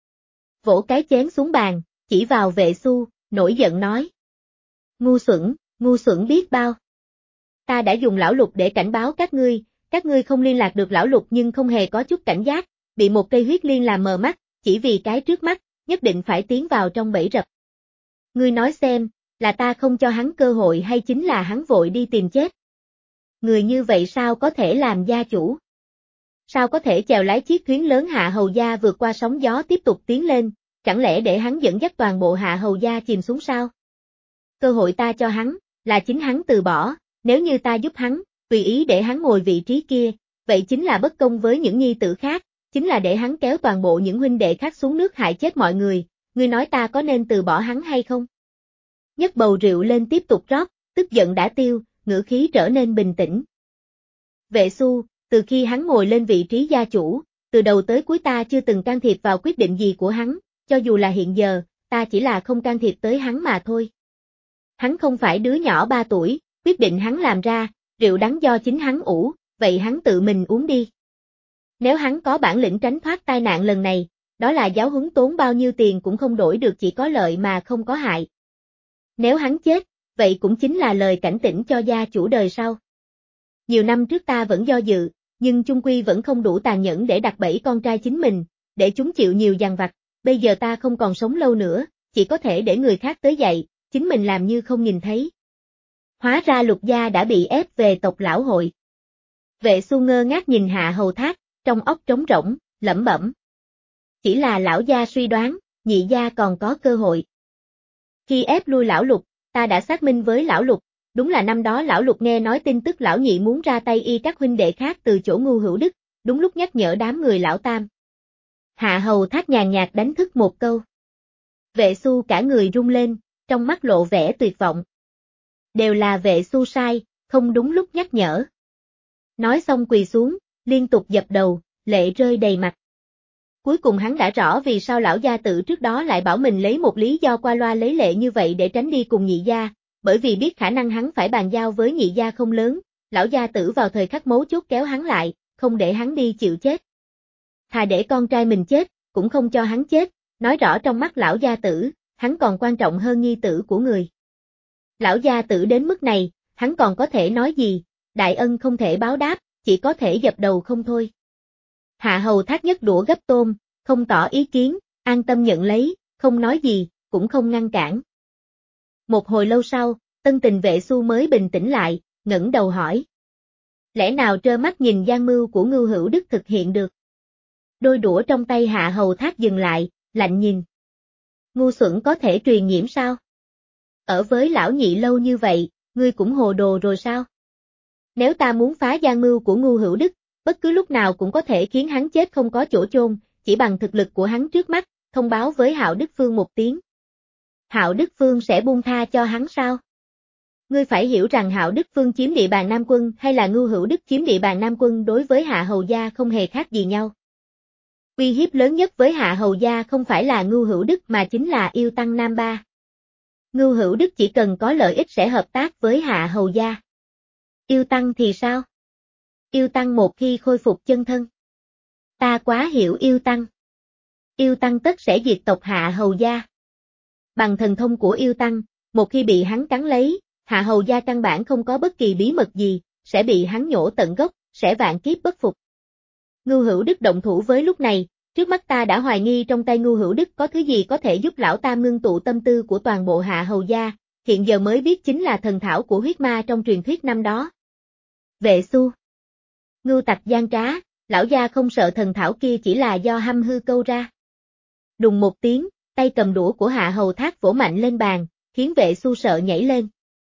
Vỗ cái chén xuống bàn, chỉ vào Vệ Xu, nổi giận nói. Ngu xuẩn, ngu xuẩn biết bao. Ta đã dùng lão Lục để cảnh báo các ngươi, các ngươi không liên lạc được lão Lục nhưng không hề có chút cảnh giác, bị một cây huyết liên làm mờ mắt, chỉ vì cái trước mắt, nhất định phải tiến vào trong bẫy rập. Ngươi nói xem, là ta không cho hắn cơ hội hay chính là hắn vội đi tìm chết? Người như vậy sao có thể làm gia chủ? Sao có thể chèo lái chiếc thuyền lớn Hạ Hầu gia vượt qua sóng gió tiếp tục tiến lên, chẳng lẽ để hắn dẫn dắt toàn bộ Hạ Hầu gia chìm xuống sao? Cơ hội ta cho hắn, là chính hắn từ bỏ, nếu như ta giúp hắn, tùy ý để hắn ngồi vị trí kia, vậy chính là bất công với những nhi tử khác, chính là để hắn kéo toàn bộ những huynh đệ khác xuống nước hại chết mọi người, ngươi nói ta có nên từ bỏ hắn hay không? Nhấc bầu rượu lên tiếp tục rót, tức giận đã tiêu, ngữ khí trở nên bình tĩnh. Vệ Xu, từ khi hắn ngồi lên vị trí gia chủ, từ đầu tới cuối ta chưa từng can thiệp vào quyết định gì của hắn, cho dù là hiện giờ, ta chỉ là không can thiệp tới hắn mà thôi. Hắn không phải đứa nhỏ ba tuổi, quyết định hắn làm ra, rượu đắng do chính hắn ủ, vậy hắn tự mình uống đi. Nếu hắn có bản lĩnh tránh thoát tai nạn lần này, đó là giáo huấn tốn bao nhiêu tiền cũng không đổi được, chỉ có lợi mà không có hại. Nếu hắn chết, vậy cũng chính là lời cảnh tỉnh cho gia chủ đời sau. Nhiều năm trước ta vẫn do dự, nhưng chung quy vẫn không đủ tàn nhẫn để đặt bẫy con trai chính mình, để chúng chịu nhiều dằn vặt, bây giờ ta không còn sống lâu nữa, chỉ có thể để người khác tới dậy, chính mình làm như không nhìn thấy. Hóa ra Lục gia đã bị ép về tộc lão hội. Vệ Xu ngơ ngác nhìn Hạ Hầu Thác, trong óc trống rỗng, lẩm bẩm. Chỉ là lão gia suy đoán, nhị gia còn có cơ hội. Khi ép lui lão Lục, ta đã xác minh với lão Lục, đúng là năm đó lão Lục nghe nói tin tức lão nhị muốn ra tay y các huynh đệ khác từ chỗ Ngưu Hữu Đức, đúng lúc nhắc nhở đám người lão Tam. Hạ Hầu Thác nhàn nhạt đánh thức một câu. Vệ Xu cả người rung lên, trong mắt lộ vẻ tuyệt vọng. Đều là Vệ Xu sai, không đúng lúc nhắc nhở. Nói xong quỳ xuống, liên tục dập đầu, lệ rơi đầy mặt. Cuối cùng hắn đã rõ vì sao lão gia tử trước đó lại bảo mình lấy một lý do qua loa lấy lệ như vậy để tránh đi cùng nhị gia, bởi vì biết khả năng hắn phải bàn giao với nhị gia không lớn, lão gia tử vào thời khắc mấu chốt kéo hắn lại, không để hắn đi chịu chết. Thà để con trai mình chết, cũng không cho hắn chết, nói rõ trong mắt lão gia tử, hắn còn quan trọng hơn nhi tử của người. Lão gia tử đến mức này, hắn còn có thể nói gì, đại ân không thể báo đáp, chỉ có thể dập đầu không thôi. Hạ Hầu Thác nhất đũa gấp tôm, không tỏ ý kiến, an tâm nhận lấy, không nói gì, cũng không ngăn cản. Một hồi lâu sau, Tân Tình Vệ Xu mới bình tĩnh lại, ngẩng đầu hỏi. Lẽ nào trơ mắt nhìn gian mưu của Ngưu Hữu Đức thực hiện được? Đôi đũa trong tay Hạ Hầu Thác dừng lại, lạnh nhìn. Ngu xuẩn có thể truyền nhiễm sao? Ở với lão nhị lâu như vậy, ngươi cũng hồ đồ rồi sao? Nếu ta muốn phá gian mưu của Ngưu Hữu Đức, bất cứ lúc nào cũng có thể khiến hắn chết không có chỗ chôn, chỉ bằng thực lực của hắn trước mắt, thông báo với Hạo Đức Phương một tiếng. Hạo Đức Phương sẽ buông tha cho hắn sao? Ngươi phải hiểu rằng Hạo Đức Phương chiếm địa bàn Nam Quân hay là Ngưu Hữu Đức chiếm địa bàn Nam Quân đối với Hạ Hầu gia không hề khác gì nhau. Uy hiếp lớn nhất với Hạ Hầu gia không phải là Ngưu Hữu Đức mà chính là Yêu Tăng Nam Ba. Ngưu Hữu Đức chỉ cần có lợi ích sẽ hợp tác với Hạ Hầu gia. Yêu Tăng thì sao? Yêu Tăng một khi khôi phục chân thân. Ta quá hiểu Yêu Tăng. Yêu Tăng tất sẽ diệt tộc Hạ Hầu gia. Bằng thần thông của Yêu Tăng, một khi bị hắn cắn lấy, Hạ Hầu gia căn bản không có bất kỳ bí mật gì, sẽ bị hắn nhổ tận gốc, sẽ vạn kiếp bất phục. Ngưu Hữu Đức động thủ với lúc này, trước mắt ta đã hoài nghi trong tay Ngưu Hữu Đức có thứ gì có thể giúp lão tam ngưng tụ tâm tư của toàn bộ Hạ Hầu gia, hiện giờ mới biết chính là thần thảo của huyết ma trong truyền thuyết năm đó. Vệ Xu. Ngưu tặc gian trá, lão gia không sợ thần thảo kia chỉ là do hăm hư câu ra. Đùng một tiếng, tay cầm đũa của Hạ Hầu Thác vỗ mạnh lên bàn, khiến Vệ Xu sợ nhảy lên.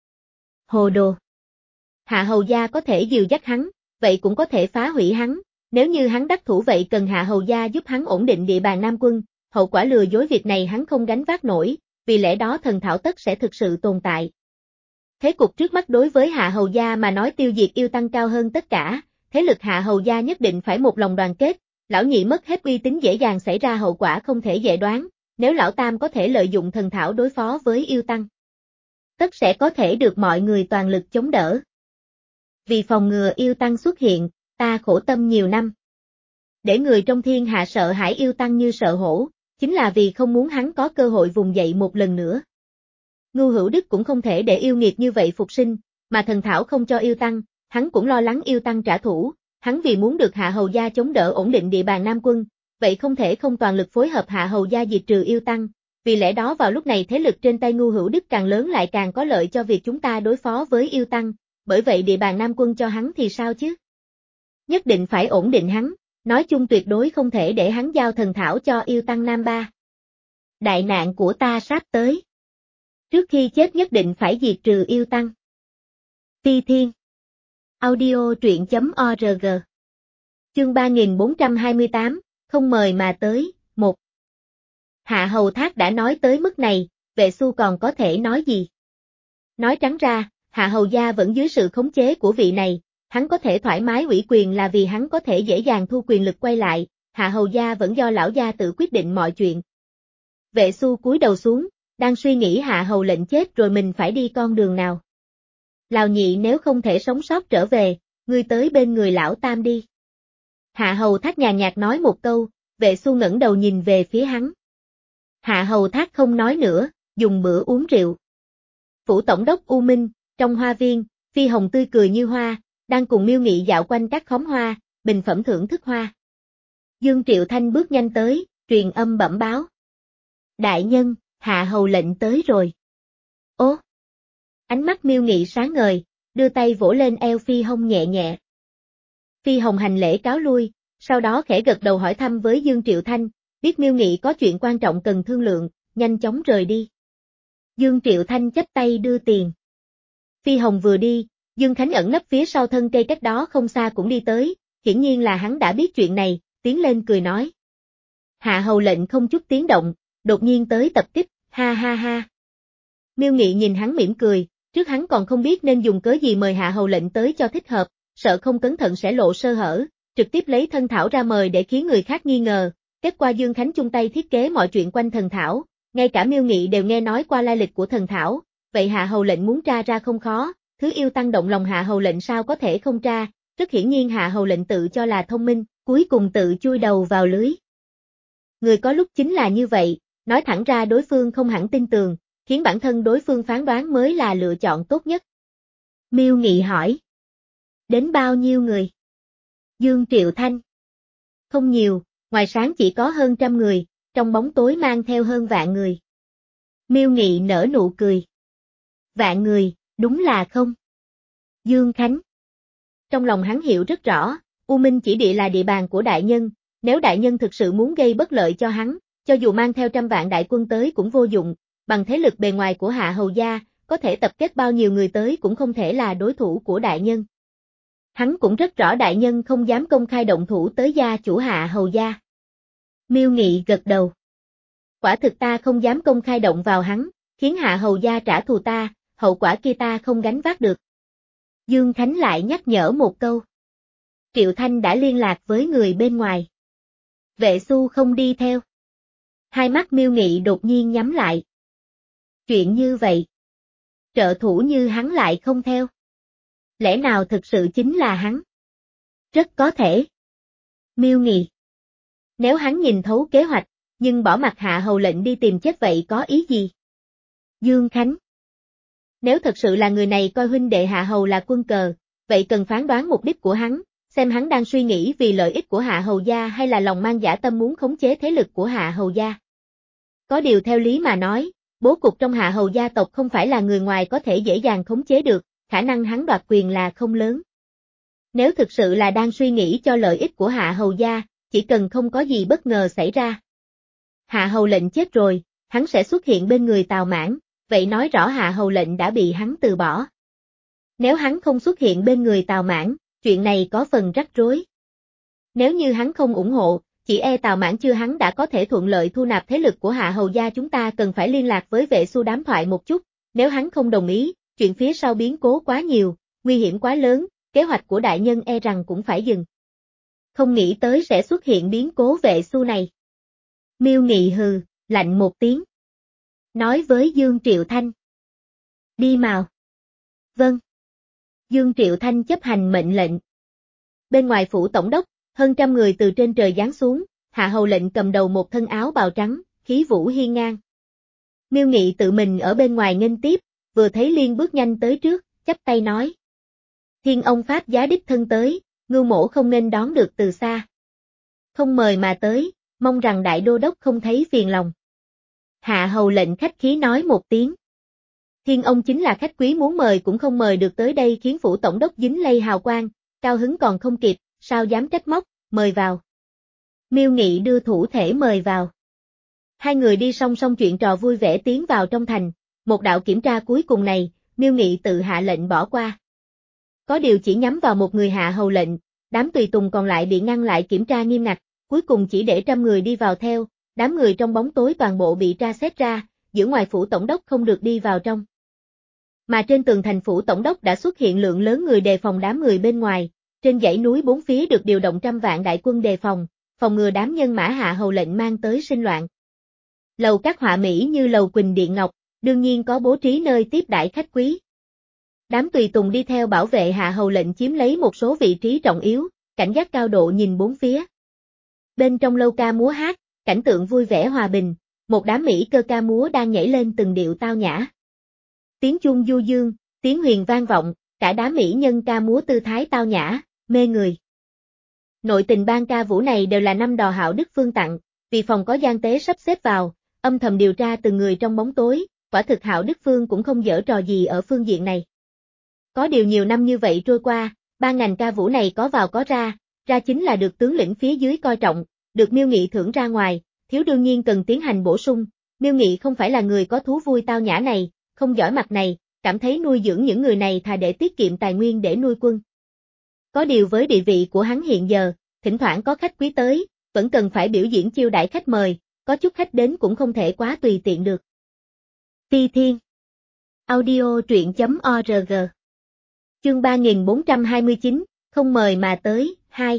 Hồ đồ. Hạ Hầu gia có thể dìu dắt hắn, vậy cũng có thể phá hủy hắn, nếu như hắn đắc thủ vậy cần Hạ Hầu gia giúp hắn ổn định địa bàn Nam Quân, hậu quả lừa dối việc này hắn không gánh vác nổi, vì lẽ đó thần thảo tất sẽ thực sự tồn tại. Thế cục trước mắt đối với Hạ Hầu gia mà nói tiêu diệt Yêu Tăng cao hơn tất cả, thế lực Hạ Hầu gia nhất định phải một lòng đoàn kết, lão nhị mất hết uy tín dễ dàng xảy ra hậu quả không thể dễ đoán, nếu lão tam có thể lợi dụng thần thảo đối phó với Yêu Tăng, tất sẽ có thể được mọi người toàn lực chống đỡ. Vì phòng ngừa Yêu Tăng xuất hiện, ta khổ tâm nhiều năm. Để người trong thiên hạ sợ hãi Yêu Tăng như sợ hổ, chính là vì không muốn hắn có cơ hội vùng dậy một lần nữa. Ngưu Hữu Đức cũng không thể để yêu nghiệt như vậy phục sinh, mà thần thảo không cho Yêu Tăng, hắn cũng lo lắng Yêu Tăng trả thù, hắn vì muốn được Hạ Hầu gia chống đỡ ổn định địa bàn Nam Quân, vậy không thể không toàn lực phối hợp Hạ Hầu gia diệt trừ Yêu Tăng, vì lẽ đó vào lúc này thế lực trên tay Ngưu Hữu Đức càng lớn lại càng có lợi cho việc chúng ta đối phó với Yêu Tăng, bởi vậy địa bàn Nam quân cho hắn thì sao chứ? Nhất định phải ổn định hắn, nói chung tuyệt đối không thể để hắn giao thần thảo cho yêu tăng Nam Ba. Đại nạn của ta sắp tới. Trước khi chết nhất định phải diệt trừ yêu tăng. Ti Thiên. Audio truyện chấm org. Chương ba nghìn bốn trăm hai mươi tám, không mời mà tới, một. Hạ Hầu Thác đã nói tới mức này, Vệ Xu còn có thể nói gì? Nói trắng ra, Hạ Hầu gia vẫn dưới sự khống chế của vị này, hắn có thể thoải mái ủy quyền là vì hắn có thể dễ dàng thu quyền lực quay lại, Hạ Hầu gia vẫn do lão gia tự quyết định mọi chuyện. Vệ Xu cúi đầu xuống, đang suy nghĩ Hạ Hầu lệnh chết rồi mình phải đi con đường nào. Lào nhị nếu không thể sống sót trở về, ngươi tới bên người lão tam đi. Hạ Hầu Thác nhàn nhạt nói một câu, Vệ Xu ngẩng đầu nhìn về phía hắn. Hạ Hầu Thác không nói nữa, dùng bữa uống rượu. Phủ tổng đốc U Minh, trong hoa viên, Phi Hồng tươi cười như hoa, đang cùng Miêu Nghị dạo quanh các khóm hoa, bình phẩm thưởng thức hoa. Dương Triệu Thanh bước nhanh tới, truyền âm bẩm báo. Đại nhân, Hạ Hầu lệnh tới rồi. Ố! Ánh mắt Miêu Nghị sáng ngời, đưa tay vỗ lên eo Phi Hồng nhẹ nhẹ. Phi Hồng hành lễ cáo lui, sau đó khẽ gật đầu hỏi thăm với Dương Triệu Thanh, biết Miêu Nghị có chuyện quan trọng cần thương lượng, nhanh chóng rời đi. Dương Triệu Thanh chắp tay đưa tiền. Phi Hồng vừa đi, Dương Khánh ẩn nấp phía sau thân cây cách đó không xa cũng đi tới, hiển nhiên là hắn đã biết chuyện này, tiến lên cười nói. Hạ Hầu lệnh không chút tiếng động, đột nhiên tới tập kích, ha ha ha. Miêu Nghị nhìn hắn mỉm cười, trước hắn còn không biết nên dùng cớ gì mời Hạ Hầu lệnh tới cho thích hợp, sợ không cẩn thận sẽ lộ sơ hở, trực tiếp lấy thân thảo ra mời để khiến người khác nghi ngờ, kết quả Dương Khánh chung tay thiết kế mọi chuyện quanh thần thảo, ngay cả Miêu Nghị đều nghe nói qua lai lịch của thần thảo, vậy Hạ Hầu lệnh muốn tra ra không khó, thứ yêu tăng động lòng Hạ Hầu lệnh sao có thể không tra, rất hiển nhiên Hạ Hầu lệnh tự cho là thông minh, cuối cùng tự chui đầu vào lưới. Người có lúc chính là như vậy, nói thẳng ra đối phương không hẳn tin tường, khiến bản thân đối phương phán đoán mới là lựa chọn tốt nhất. Miêu Nghị hỏi. Đến bao nhiêu người? Dương Triệu Thanh. Không nhiều, ngoài sáng chỉ có hơn trăm người, trong bóng tối mang theo hơn vạn người. Miêu Nghị nở nụ cười. Vạn người, đúng là không? Dương Khánh. Trong lòng hắn hiểu rất rõ, U Minh chỉ địa là địa bàn của đại nhân, nếu đại nhân thực sự muốn gây bất lợi cho hắn, cho dù mang theo trăm vạn đại quân tới cũng vô dụng, bằng thế lực bề ngoài của Hạ Hầu gia, có thể tập kết bao nhiêu người tới cũng không thể là đối thủ của đại nhân. Hắn cũng rất rõ đại nhân không dám công khai động thủ tới gia chủ Hạ Hầu gia. Miêu Nghị gật đầu. Quả thực ta không dám công khai động vào hắn, khiến Hạ Hầu gia trả thù ta, hậu quả kia ta không gánh vác được. Dương Khánh lại nhắc nhở một câu. Triệu Thanh đã liên lạc với người bên ngoài. Vệ Xu không đi theo. Hai mắt Miêu Nghị đột nhiên nhắm lại. Chuyện như vậy. Trợ thủ như hắn lại không theo. Lẽ nào thực sự chính là hắn? Rất có thể. Miêu Nghị. Nếu hắn nhìn thấu kế hoạch, nhưng bỏ mặc Hạ Hầu lệnh đi tìm chết vậy có ý gì? Dương Khánh. Nếu thật sự là người này coi huynh đệ Hạ Hầu là quân cờ, vậy cần phán đoán mục đích của hắn, xem hắn đang suy nghĩ vì lợi ích của Hạ Hầu gia hay là lòng mang dã tâm muốn khống chế thế lực của Hạ Hầu gia. Có điều theo lý mà nói, bố cục trong Hạ Hầu gia tộc không phải là người ngoài có thể dễ dàng khống chế được, khả năng hắn đoạt quyền là không lớn. Nếu thực sự là đang suy nghĩ cho lợi ích của Hạ Hầu gia, chỉ cần không có gì bất ngờ xảy ra. Hạ Hầu lệnh chết rồi, hắn sẽ xuất hiện bên người Tào Mãn, vậy nói rõ Hạ Hầu lệnh đã bị hắn từ bỏ. Nếu hắn không xuất hiện bên người Tào Mãn, chuyện này có phần rắc rối. Nếu như hắn không ủng hộ, chỉ e Tào Mãn chưa hắn đã có thể thuận lợi thu nạp thế lực của Hạ Hầu gia, chúng ta cần phải liên lạc với Vệ Xu đám thoại một chút, nếu hắn không đồng ý, chuyện phía sau biến cố quá nhiều, nguy hiểm quá lớn, kế hoạch của đại nhân e rằng cũng phải dừng. Không nghĩ tới sẽ xuất hiện biến cố Vệ Xu này. Miêu Nghị hừ, lạnh một tiếng. Nói với Dương Triệu Thanh. Đi mau. Vâng. Dương Triệu Thanh chấp hành mệnh lệnh. Bên ngoài phủ tổng đốc, hơn trăm người từ trên trời giáng xuống, Hạ Hầu lệnh cầm đầu một thân áo bào trắng, khí vũ hiên ngang. Miêu Nghị tự mình ở bên ngoài nghênh tiếp, vừa thấy Liên bước nhanh tới trước, chắp tay nói. Thiên ông Pháp giá đích thân tới, Ngưu Mỗ không nên đón được từ xa. Không mời mà tới, mong rằng đại đô đốc không thấy phiền lòng. Hạ Hầu lệnh khách khí nói một tiếng. Thiên ông chính là khách quý muốn mời cũng không mời được tới đây khiến phủ tổng đốc dính lây hào quang, cao hứng còn không kịp, sao dám trách móc, mời vào. Miêu Nghị đưa thủ thể mời vào. Hai người đi song song chuyện trò vui vẻ tiến vào trong thành, một đạo kiểm tra cuối cùng này, Miêu Nghị tự hạ lệnh bỏ qua. Có điều chỉ nhắm vào một người hạ hầu lệnh, đám tùy tùng còn lại bị ngăn lại kiểm tra nghiêm ngặt, cuối cùng chỉ để trăm người đi vào theo, đám người trong bóng tối toàn bộ bị tra xét ra, giữa ngoài phủ tổng đốc không được đi vào trong. Mà trên tường thành phủ tổng đốc đã xuất hiện lượng lớn người đề phòng đám người bên ngoài, trên dãy núi bốn phía được điều động trăm vạn đại quân đề phòng, phòng ngừa đám nhân mã hạ hầu lệnh mang tới sinh loạn. Lầu các họa mỹ như lầu Quỳnh Điện Ngọc, đương nhiên có bố trí nơi tiếp đãi khách quý. Đám tùy tùng đi theo bảo vệ hạ hầu lệnh chiếm lấy một số vị trí trọng yếu, cảnh giác cao độ nhìn bốn phía. Bên trong lâu ca múa hát, cảnh tượng vui vẻ hòa bình, một đám mỹ cơ ca múa đang nhảy lên từng điệu tao nhã. Tiếng chuông du dương, tiếng huyền vang vọng, cả đám mỹ nhân ca múa tư thái tao nhã, mê người. Nội tình ban ca vũ này đều là năm đò Hạo Đức Phương tặng, vì phòng có gian tế sắp xếp vào, âm thầm điều tra từng người trong bóng tối, quả thực Hạo Đức Phương cũng không dở trò gì ở phương diện này. Có điều nhiều năm như vậy trôi qua, ban ngành ca vũ này có vào có ra, ra chính là được tướng lĩnh phía dưới coi trọng, được Miêu Nghị thưởng ra ngoài, thiếu đương nhiên cần tiến hành bổ sung, Miêu Nghị không phải là người có thú vui tao nhã này, không giỏi mặt này, cảm thấy nuôi dưỡng những người này thà để tiết kiệm tài nguyên để nuôi quân. Có điều với địa vị của hắn hiện giờ, thỉnh thoảng có khách quý tới, vẫn cần phải biểu diễn chiêu đãi khách mời, có chút khách đến cũng không thể quá tùy tiện được. Phi Thiên Audio truyện.org Chương ba nghìn bốn trăm hai mươi chín, không mời mà tới, hai.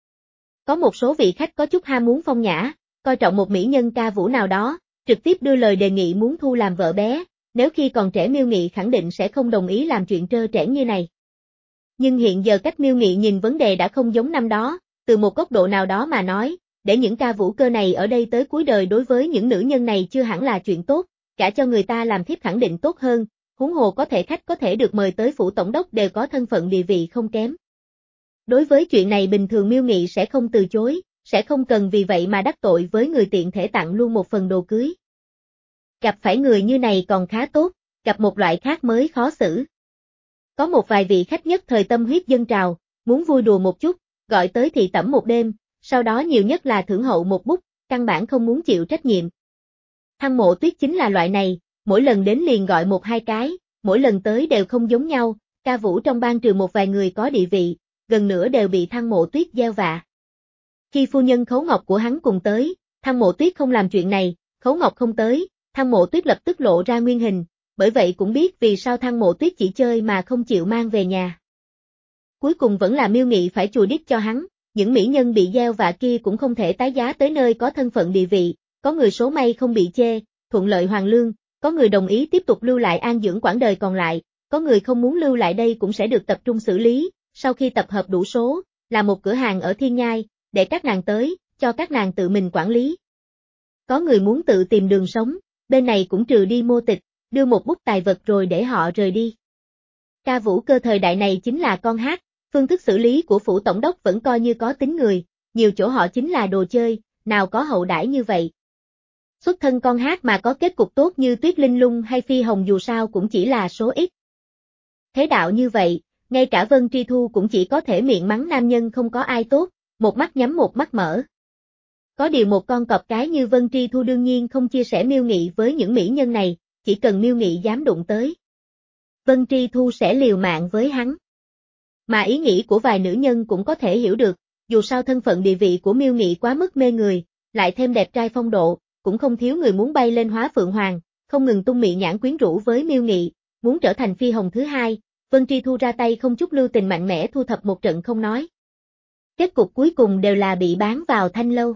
Có một số vị khách có chút ham muốn phong nhã, coi trọng một mỹ nhân ca vũ nào đó, trực tiếp đưa lời đề nghị muốn thu làm vợ bé, nếu khi còn trẻ Miêu Nghị khẳng định sẽ không đồng ý làm chuyện trơ trẽn như này. Nhưng hiện giờ cách Miêu Nghị nhìn vấn đề đã không giống năm đó, từ một góc độ nào đó mà nói, để những ca vũ cơ này ở đây tới cuối đời đối với những nữ nhân này chưa hẳn là chuyện tốt, cả cho người ta làm thiếp khẳng định tốt hơn, huống hồ có thể khách có thể được mời tới phủ tổng đốc đều có thân phận địa vị không kém. Đối với chuyện này bình thường Miêu Nghị sẽ không từ chối, sẽ không cần vì vậy mà đắc tội với người tiện thể tặng luôn một phần đồ cưới. Gặp phải người như này còn khá tốt, gặp một loại khác mới khó xử. Có một vài vị khách nhất thời tâm huyết dâng trào, muốn vui đùa một chút, gọi tới thị tẩm một đêm, sau đó nhiều nhất là thưởng hậu một bút, căn bản không muốn chịu trách nhiệm. Thăng Mộ Tuyết chính là loại này, mỗi lần đến liền gọi một hai cái, mỗi lần tới đều không giống nhau, ca vũ trong ban trừ một vài người có địa vị, gần nửa đều bị Thăng Mộ Tuyết gieo vạ. Khi phu nhân Khấu Ngọc của hắn cùng tới, Thăng Mộ Tuyết không làm chuyện này, Khấu Ngọc không tới, Thăng Mộ Tuyết lập tức lộ ra nguyên hình, bởi vậy cũng biết vì sao Thăng Mộ Tuyết chỉ chơi mà không chịu mang về nhà. Cuối cùng vẫn là Miêu Nghị phải chùi đít cho hắn, những mỹ nhân bị gieo vạ kia cũng không thể tái giá tới nơi có thân phận địa vị, có người số may không bị chê, thuận lợi hoàn lương, có người đồng ý tiếp tục lưu lại an dưỡng quãng đời còn lại, có người không muốn lưu lại đây cũng sẽ được tập trung xử lý, sau khi tập hợp đủ số, là một cửa hàng ở Thiên Nhai, để các nàng tới, cho các nàng tự mình quản lý. Có người muốn tự tìm đường sống, bên này cũng trừ đi mô tịch, đưa một bút tài vật rồi để họ rời đi. Ca vũ cơ thời đại này chính là con hát, phương thức xử lý của phủ tổng đốc vẫn coi như có tính người, nhiều chỗ họ chính là đồ chơi, nào có hậu đãi như vậy. Xuất thân con hát mà có kết cục tốt như Tuyết Linh Lung hay Phi Hồng dù sao cũng chỉ là số ít. Thế đạo như vậy, ngay cả Vân Tri Thu cũng chỉ có thể miệng mắng nam nhân không có ai tốt, một mắt nhắm một mắt mở. Có điều một con cọp cái như Vân Tri Thu đương nhiên không chia sẻ Miêu Nghị với những mỹ nhân này, chỉ cần Miêu Nghị dám đụng tới. Vân Tri Thu sẽ liều mạng với hắn. Mà ý nghĩ của vài nữ nhân cũng có thể hiểu được, dù sao thân phận địa vị của Miêu Nghị quá mức mê người, lại thêm đẹp trai phong độ, cũng không thiếu người muốn bay lên hóa phượng hoàng, không ngừng tung mị nhãn quyến rũ với Miêu Nghị, muốn trở thành Phi Hồng thứ hai, Vân Tri Thu ra tay không chút lưu tình mạnh mẽ thu thập một trận không nói. Kết cục cuối cùng đều là bị bán vào thanh lâu.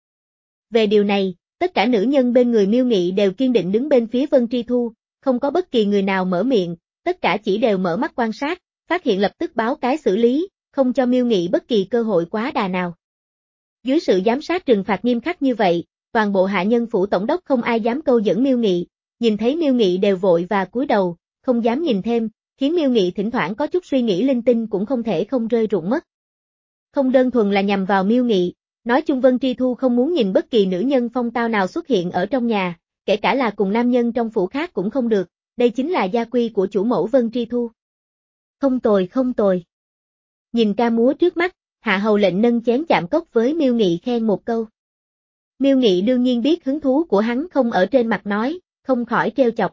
Về điều này, tất cả nữ nhân bên người Miêu Nghị đều kiên định đứng bên phía Vân Tri Thu, không có bất kỳ người nào mở miệng, tất cả chỉ đều mở mắt quan sát, phát hiện lập tức báo cái xử lý, không cho Miêu Nghị bất kỳ cơ hội quá đà nào. Dưới sự giám sát trừng phạt nghiêm khắc như vậy, toàn bộ hạ nhân phủ tổng đốc không ai dám câu dẫn Miêu Nghị, nhìn thấy Miêu Nghị đều vội và cúi đầu, không dám nhìn thêm, khiến Miêu Nghị thỉnh thoảng có chút suy nghĩ linh tinh cũng không thể không rơi rụng mất. Không đơn thuần là nhằm vào Miêu Nghị, nói chung Vân Tri Thu không muốn nhìn bất kỳ nữ nhân phong tao nào xuất hiện ở trong nhà, kể cả là cùng nam nhân trong phủ khác cũng không được, đây chính là gia quy của chủ mẫu Vân Tri Thu. Không tồi không tồi. Nhìn ca múa trước mắt, Hạ Hầu lệnh nâng chén chạm cốc với Miêu Nghị khen một câu. Miêu Nghị đương nhiên biết hứng thú của hắn không ở trên mặt nói, không khỏi trêu chọc.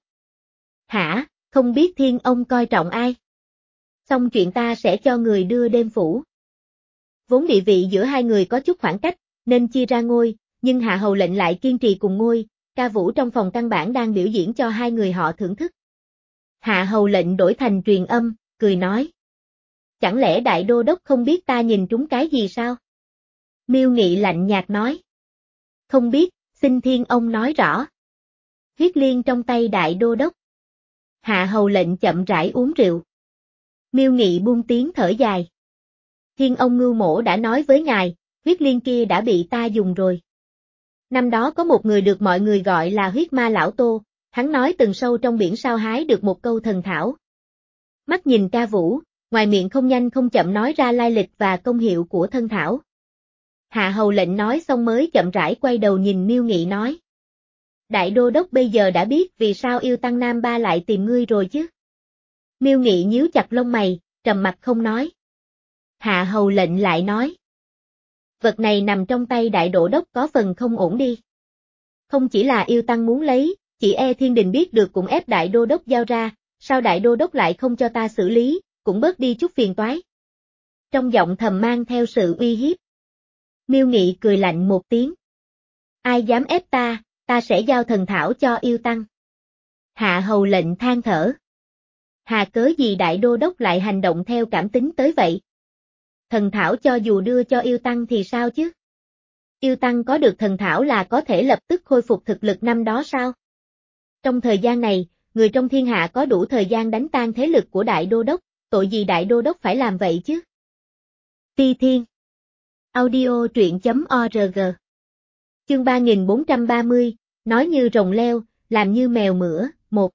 Hả, không biết Thiên ông coi trọng ai? Xong chuyện ta sẽ cho người đưa đêm phủ. Vốn địa vị giữa hai người có chút khoảng cách, nên chia ra ngôi, nhưng Hạ Hầu lệnh lại kiên trì cùng ngôi, ca vũ trong phòng căn bản đang biểu diễn cho hai người họ thưởng thức. Hạ Hầu lệnh đổi thành truyền âm, cười nói. Chẳng lẽ đại đô đốc không biết ta nhìn trúng cái gì sao? Miêu Nghị lạnh nhạt nói. Không biết, xin Thiên ông nói rõ. Huyết liên trong tay đại đô đốc. Hạ Hầu lệnh chậm rãi uống rượu. Miêu Nghị buông tiếng thở dài. Thiên ông Ngưu Mỗ đã nói với ngài, huyết liên kia đã bị ta dùng rồi. Năm đó có một người được mọi người gọi là huyết ma lão Tô, hắn nói từng sâu trong biển sao hái được một câu thần thảo. Mắt nhìn ca vũ, ngoài miệng không nhanh không chậm nói ra lai lịch và công hiệu của thân thảo. Hạ Hầu lệnh nói xong mới chậm rãi quay đầu nhìn Miêu Nghị nói. Đại đô đốc bây giờ đã biết vì sao yêu tăng Nam Ba lại tìm ngươi rồi chứ. Miêu Nghị nhíu chặt lông mày, trầm mặt không nói. Hạ Hầu lệnh lại nói. Vật này nằm trong tay đại đô đốc có phần không ổn đi. Không chỉ là yêu tăng muốn lấy, chỉ e thiên đình biết được cũng ép đại đô đốc giao ra, sao đại đô đốc lại không cho ta xử lý, cũng bớt đi chút phiền toái. Trong giọng thầm mang theo sự uy hiếp. Miêu Nghị cười lạnh một tiếng. Ai dám ép ta, ta sẽ giao thần thảo cho yêu tăng. Hạ Hầu lệnh than thở. Hà cớ gì đại đô đốc lại hành động theo cảm tính tới vậy? Thần thảo cho dù đưa cho yêu tăng thì sao chứ? Yêu tăng có được thần thảo là có thể lập tức khôi phục thực lực năm đó sao? Trong thời gian này, người trong thiên hạ có đủ thời gian đánh tan thế lực của đại đô đốc, tội gì đại đô đốc phải làm vậy chứ? Ti Thiên Audio truyện chấm org Chương ba nghìn bốn trăm ba mươi, nói như rồng leo, làm như mèo mửa, một.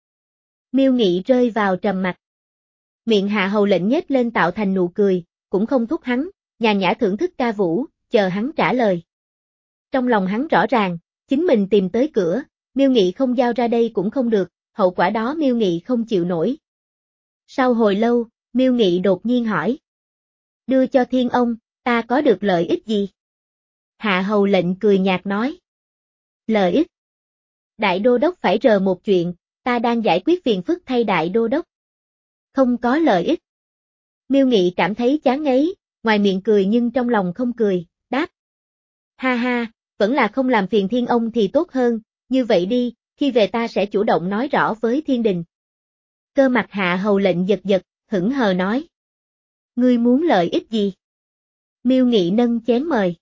Miêu Nghị rơi vào trầm mặc. Miệng Hạ Hầu lệnh nhếch lên tạo thành nụ cười, cũng không thúc hắn, nhàn nhã thưởng thức ca vũ, chờ hắn trả lời. Trong lòng hắn rõ ràng, chính mình tìm tới cửa, Miêu Nghị không giao ra đây cũng không được, hậu quả đó Miêu Nghị không chịu nổi. Sau hồi lâu, Miêu Nghị đột nhiên hỏi. Đưa cho Thiên ông, ta có được lợi ích gì? Hạ Hầu lệnh cười nhạt nói. Lợi ích? Đại đô đốc phải rờ một chuyện, ta đang giải quyết phiền phức thay đại đô đốc. Không có lợi ích. Miêu Nghị cảm thấy chán ngấy, ngoài miệng cười nhưng trong lòng không cười, đáp. Ha ha, vẫn là không làm phiền Thiên ông thì tốt hơn, như vậy đi, khi về ta sẽ chủ động nói rõ với thiên đình. Cơ mặt Hạ Hầu lệnh giật giật, hững hờ nói. Ngươi muốn lợi ích gì? Miêu Nghị nâng chén mời.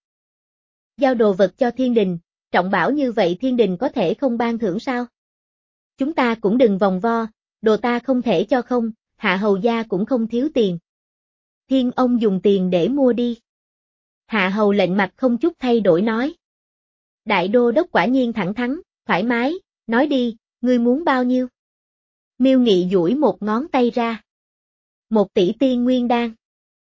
Giao đồ vật cho thiên đình, trọng bảo như vậy thiên đình có thể không ban thưởng sao? Chúng ta cũng đừng vòng vo, đồ ta không thể cho không, Hạ Hầu gia cũng không thiếu tiền. Thiên ông dùng tiền để mua đi. Hạ Hầu lệnh mặt không chút thay đổi nói. Đại đô đốc quả nhiên thẳng thắn, thoải mái, nói đi, ngươi muốn bao nhiêu? Miêu Nghị duỗi một ngón tay ra. Một tỷ tiên nguyên đan.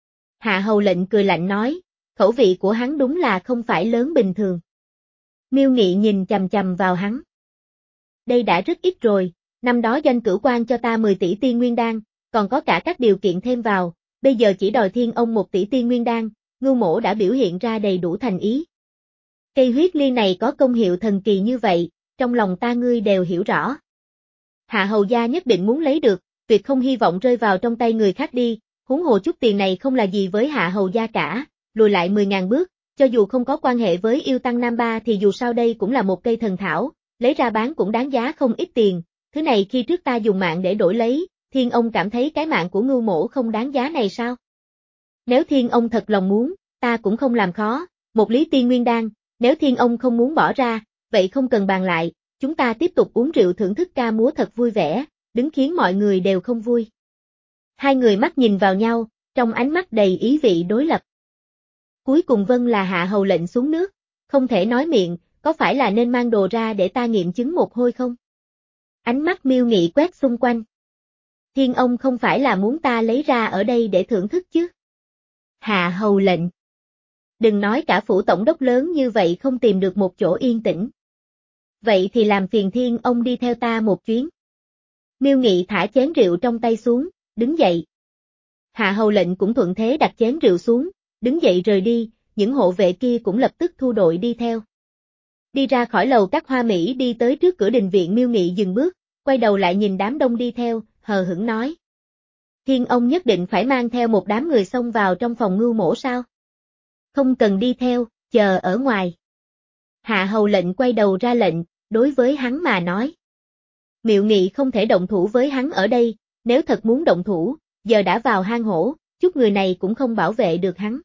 Hạ Hầu lệnh cười lạnh nói, khẩu vị của hắn đúng là không phải lớn bình thường. Miêu Nghị nhìn chằm chằm vào hắn. Đây đã rất ít rồi, năm đó doanh cửu quan cho ta mười tỷ tiên nguyên đan, còn có cả các điều kiện thêm vào, bây giờ chỉ đòi Thiên ông một tỷ tiên nguyên đan, Ngưu Mỗ đã biểu hiện ra đầy đủ thành ý. Cây huyết liên này có công hiệu thần kỳ như vậy, trong lòng ta ngươi đều hiểu rõ. Hạ Hầu gia nhất định muốn lấy được, tuyệt không hy vọng rơi vào trong tay người khác đi, huống hồ chút tiền này không là gì với Hạ Hầu gia cả, lùi lại mười ngàn bước, cho dù không có quan hệ với yêu tăng Nam Ba thì dù sao đây cũng là một cây thần thảo, lấy ra bán cũng đáng giá không ít tiền, thứ này khi trước ta dùng mạng để đổi lấy, Thiên ông cảm thấy cái mạng của Ngưu Mỗ không đáng giá này sao? Nếu Thiên ông thật lòng muốn, ta cũng không làm khó, một lý tiên nguyên đan, nếu Thiên ông không muốn bỏ ra, vậy không cần bàn lại, chúng ta tiếp tục uống rượu thưởng thức ca múa thật vui vẻ, đứng khiến mọi người đều không vui. Hai người mắt nhìn vào nhau, trong ánh mắt đầy ý vị đối lập. Cuối cùng Vân là Hạ Hầu lệnh xuống nước, không thể nói miệng, có phải là nên mang đồ ra để ta nghiệm chứng một hồi không? Ánh mắt Miêu Nghị quét xung quanh. Thiên ông không phải là muốn ta lấy ra ở đây để thưởng thức chứ? Hạ Hầu lệnh. Đừng nói cả phủ tổng đốc lớn như vậy không tìm được một chỗ yên tĩnh. Vậy thì làm phiền Thiên ông đi theo ta một chuyến. Miêu Nghị thả chén rượu trong tay xuống, đứng dậy. Hạ hầu lệnh cũng thuận thế đặt chén rượu xuống, đứng dậy rời đi, những hộ vệ kia cũng lập tức thu đội đi theo. Đi ra khỏi lầu các hoa mỹ đi tới trước cửa đình viện. Miêu Nghị dừng bước, quay đầu lại nhìn đám đông đi theo, hờ hững nói. Thiên ông nhất định phải mang theo một đám người xông vào trong phòng Ngưu Mỗ sao? Không cần đi theo, chờ ở ngoài. Hạ hầu lệnh quay đầu ra lệnh, đối với hắn mà nói. Miêu Nghị không thể động thủ với hắn ở đây, nếu thật muốn động thủ, giờ đã vào hang hổ, chút người này cũng không bảo vệ được hắn.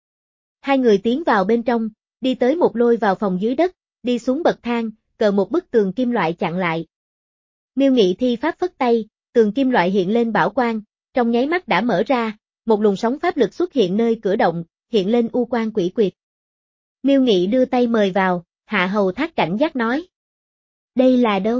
Hai người tiến vào bên trong, đi tới một lôi vào phòng dưới đất, đi xuống bậc thang, cờ một bức tường kim loại chặn lại. Miêu Nghị thi pháp phất tay, tường kim loại hiện lên bảo quang, trong nháy mắt đã mở ra, một luồng sóng pháp lực xuất hiện nơi cửa động, hiện lên u quang quỷ quyệt. Miêu Nghị đưa tay mời vào, Hạ hầu thác cảnh giác nói. Đây là đâu?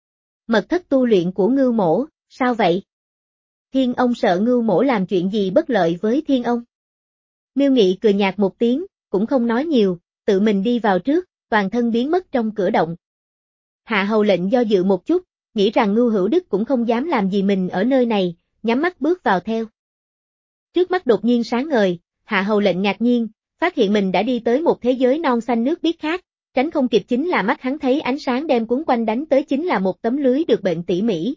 Mật thất tu luyện của Ngưu Mỗ, sao vậy? Thiên ông sợ Ngưu Mỗ làm chuyện gì bất lợi với thiên ông? Miêu Nghị cười nhạt một tiếng, cũng không nói nhiều, tự mình đi vào trước, toàn thân biến mất trong cửa động. Hạ hầu lệnh do dự một chút, nghĩ rằng Ngưu Hữu Đức cũng không dám làm gì mình ở nơi này, nhắm mắt bước vào theo. Trước mắt đột nhiên sáng ngời, Hạ hầu lệnh ngạc nhiên, phát hiện mình đã đi tới một thế giới non xanh nước biếc khác, tránh không kịp chính là mắt hắn thấy ánh sáng đem cuốn quanh đánh tới chính là một tấm lưới được bệnh tỉ mỉ.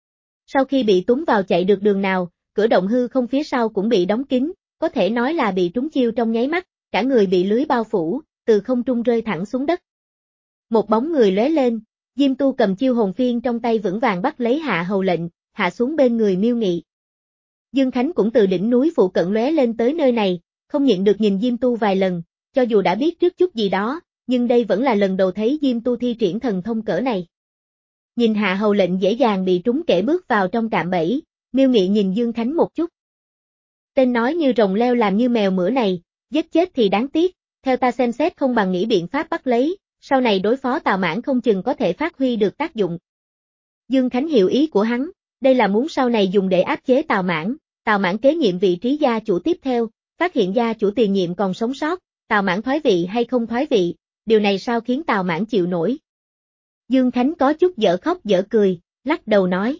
Sau khi bị túng vào chạy được đường nào, cửa động hư không phía sau cũng bị đóng kín, có thể nói là bị trúng chiêu trong nháy mắt, cả người bị lưới bao phủ, từ không trung rơi thẳng xuống đất. Một bóng người lóe lên, Diêm Tu cầm chiêu hồn phiên trong tay vững vàng bắt lấy Hạ hầu lệnh, hạ xuống bên người Miêu Nghị. Dương Khánh cũng từ đỉnh núi phụ cận lóe lên tới nơi này, không nhịn được nhìn Diêm Tu vài lần, cho dù đã biết trước chút gì đó, nhưng đây vẫn là lần đầu thấy Diêm Tu thi triển thần thông cỡ này. Nhìn Hạ hầu lệnh dễ dàng bị trúng kẻ bước vào trong cạm bẫy, Miêu Nghị nhìn Dương Khánh một chút. Tên nói như rồng leo làm như mèo mửa này, giết chết thì đáng tiếc, theo ta xem xét không bằng nghĩ biện pháp bắt lấy, sau này đối phó Tào Mãn không chừng có thể phát huy được tác dụng. Dương Khánh hiểu ý của hắn, đây là muốn sau này dùng để áp chế Tào Mãn, Tào Mãn kế nhiệm vị trí gia chủ tiếp theo, phát hiện gia chủ tiền nhiệm còn sống sót, Tào Mãn thoái vị hay không thoái vị, điều này sao khiến Tào Mãn chịu nổi. Dương Khánh có chút dở khóc dở cười, lắc đầu nói.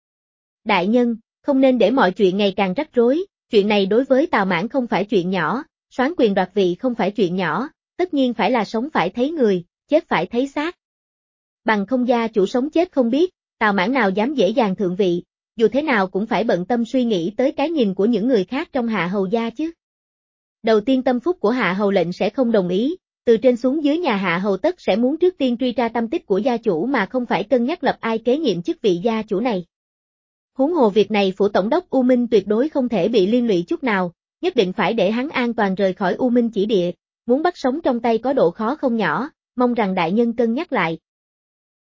Đại nhân, không nên để mọi chuyện ngày càng rắc rối, chuyện này đối với Tào Mãn không phải chuyện nhỏ, soán quyền đoạt vị không phải chuyện nhỏ, tất nhiên phải là sống phải thấy người, chết phải thấy xác. Bằng không gia chủ sống chết không biết, Tào Mãn nào dám dễ dàng thượng vị, dù thế nào cũng phải bận tâm suy nghĩ tới cái nhìn của những người khác trong Hạ hầu gia chứ. Đầu tiên tâm phúc của Hạ hầu lệnh sẽ không đồng ý, từ trên xuống dưới nhà Hạ hầu tất sẽ muốn trước tiên truy tra tâm tích của gia chủ mà không phải cân nhắc lập ai kế nhiệm chức vị gia chủ này. Huống hồ việc này phủ tổng đốc U Minh tuyệt đối không thể bị liên lụy chút nào, nhất định phải để hắn an toàn rời khỏi U Minh chỉ địa, muốn bắt sống trong tay có độ khó không nhỏ, mong rằng đại nhân cân nhắc lại.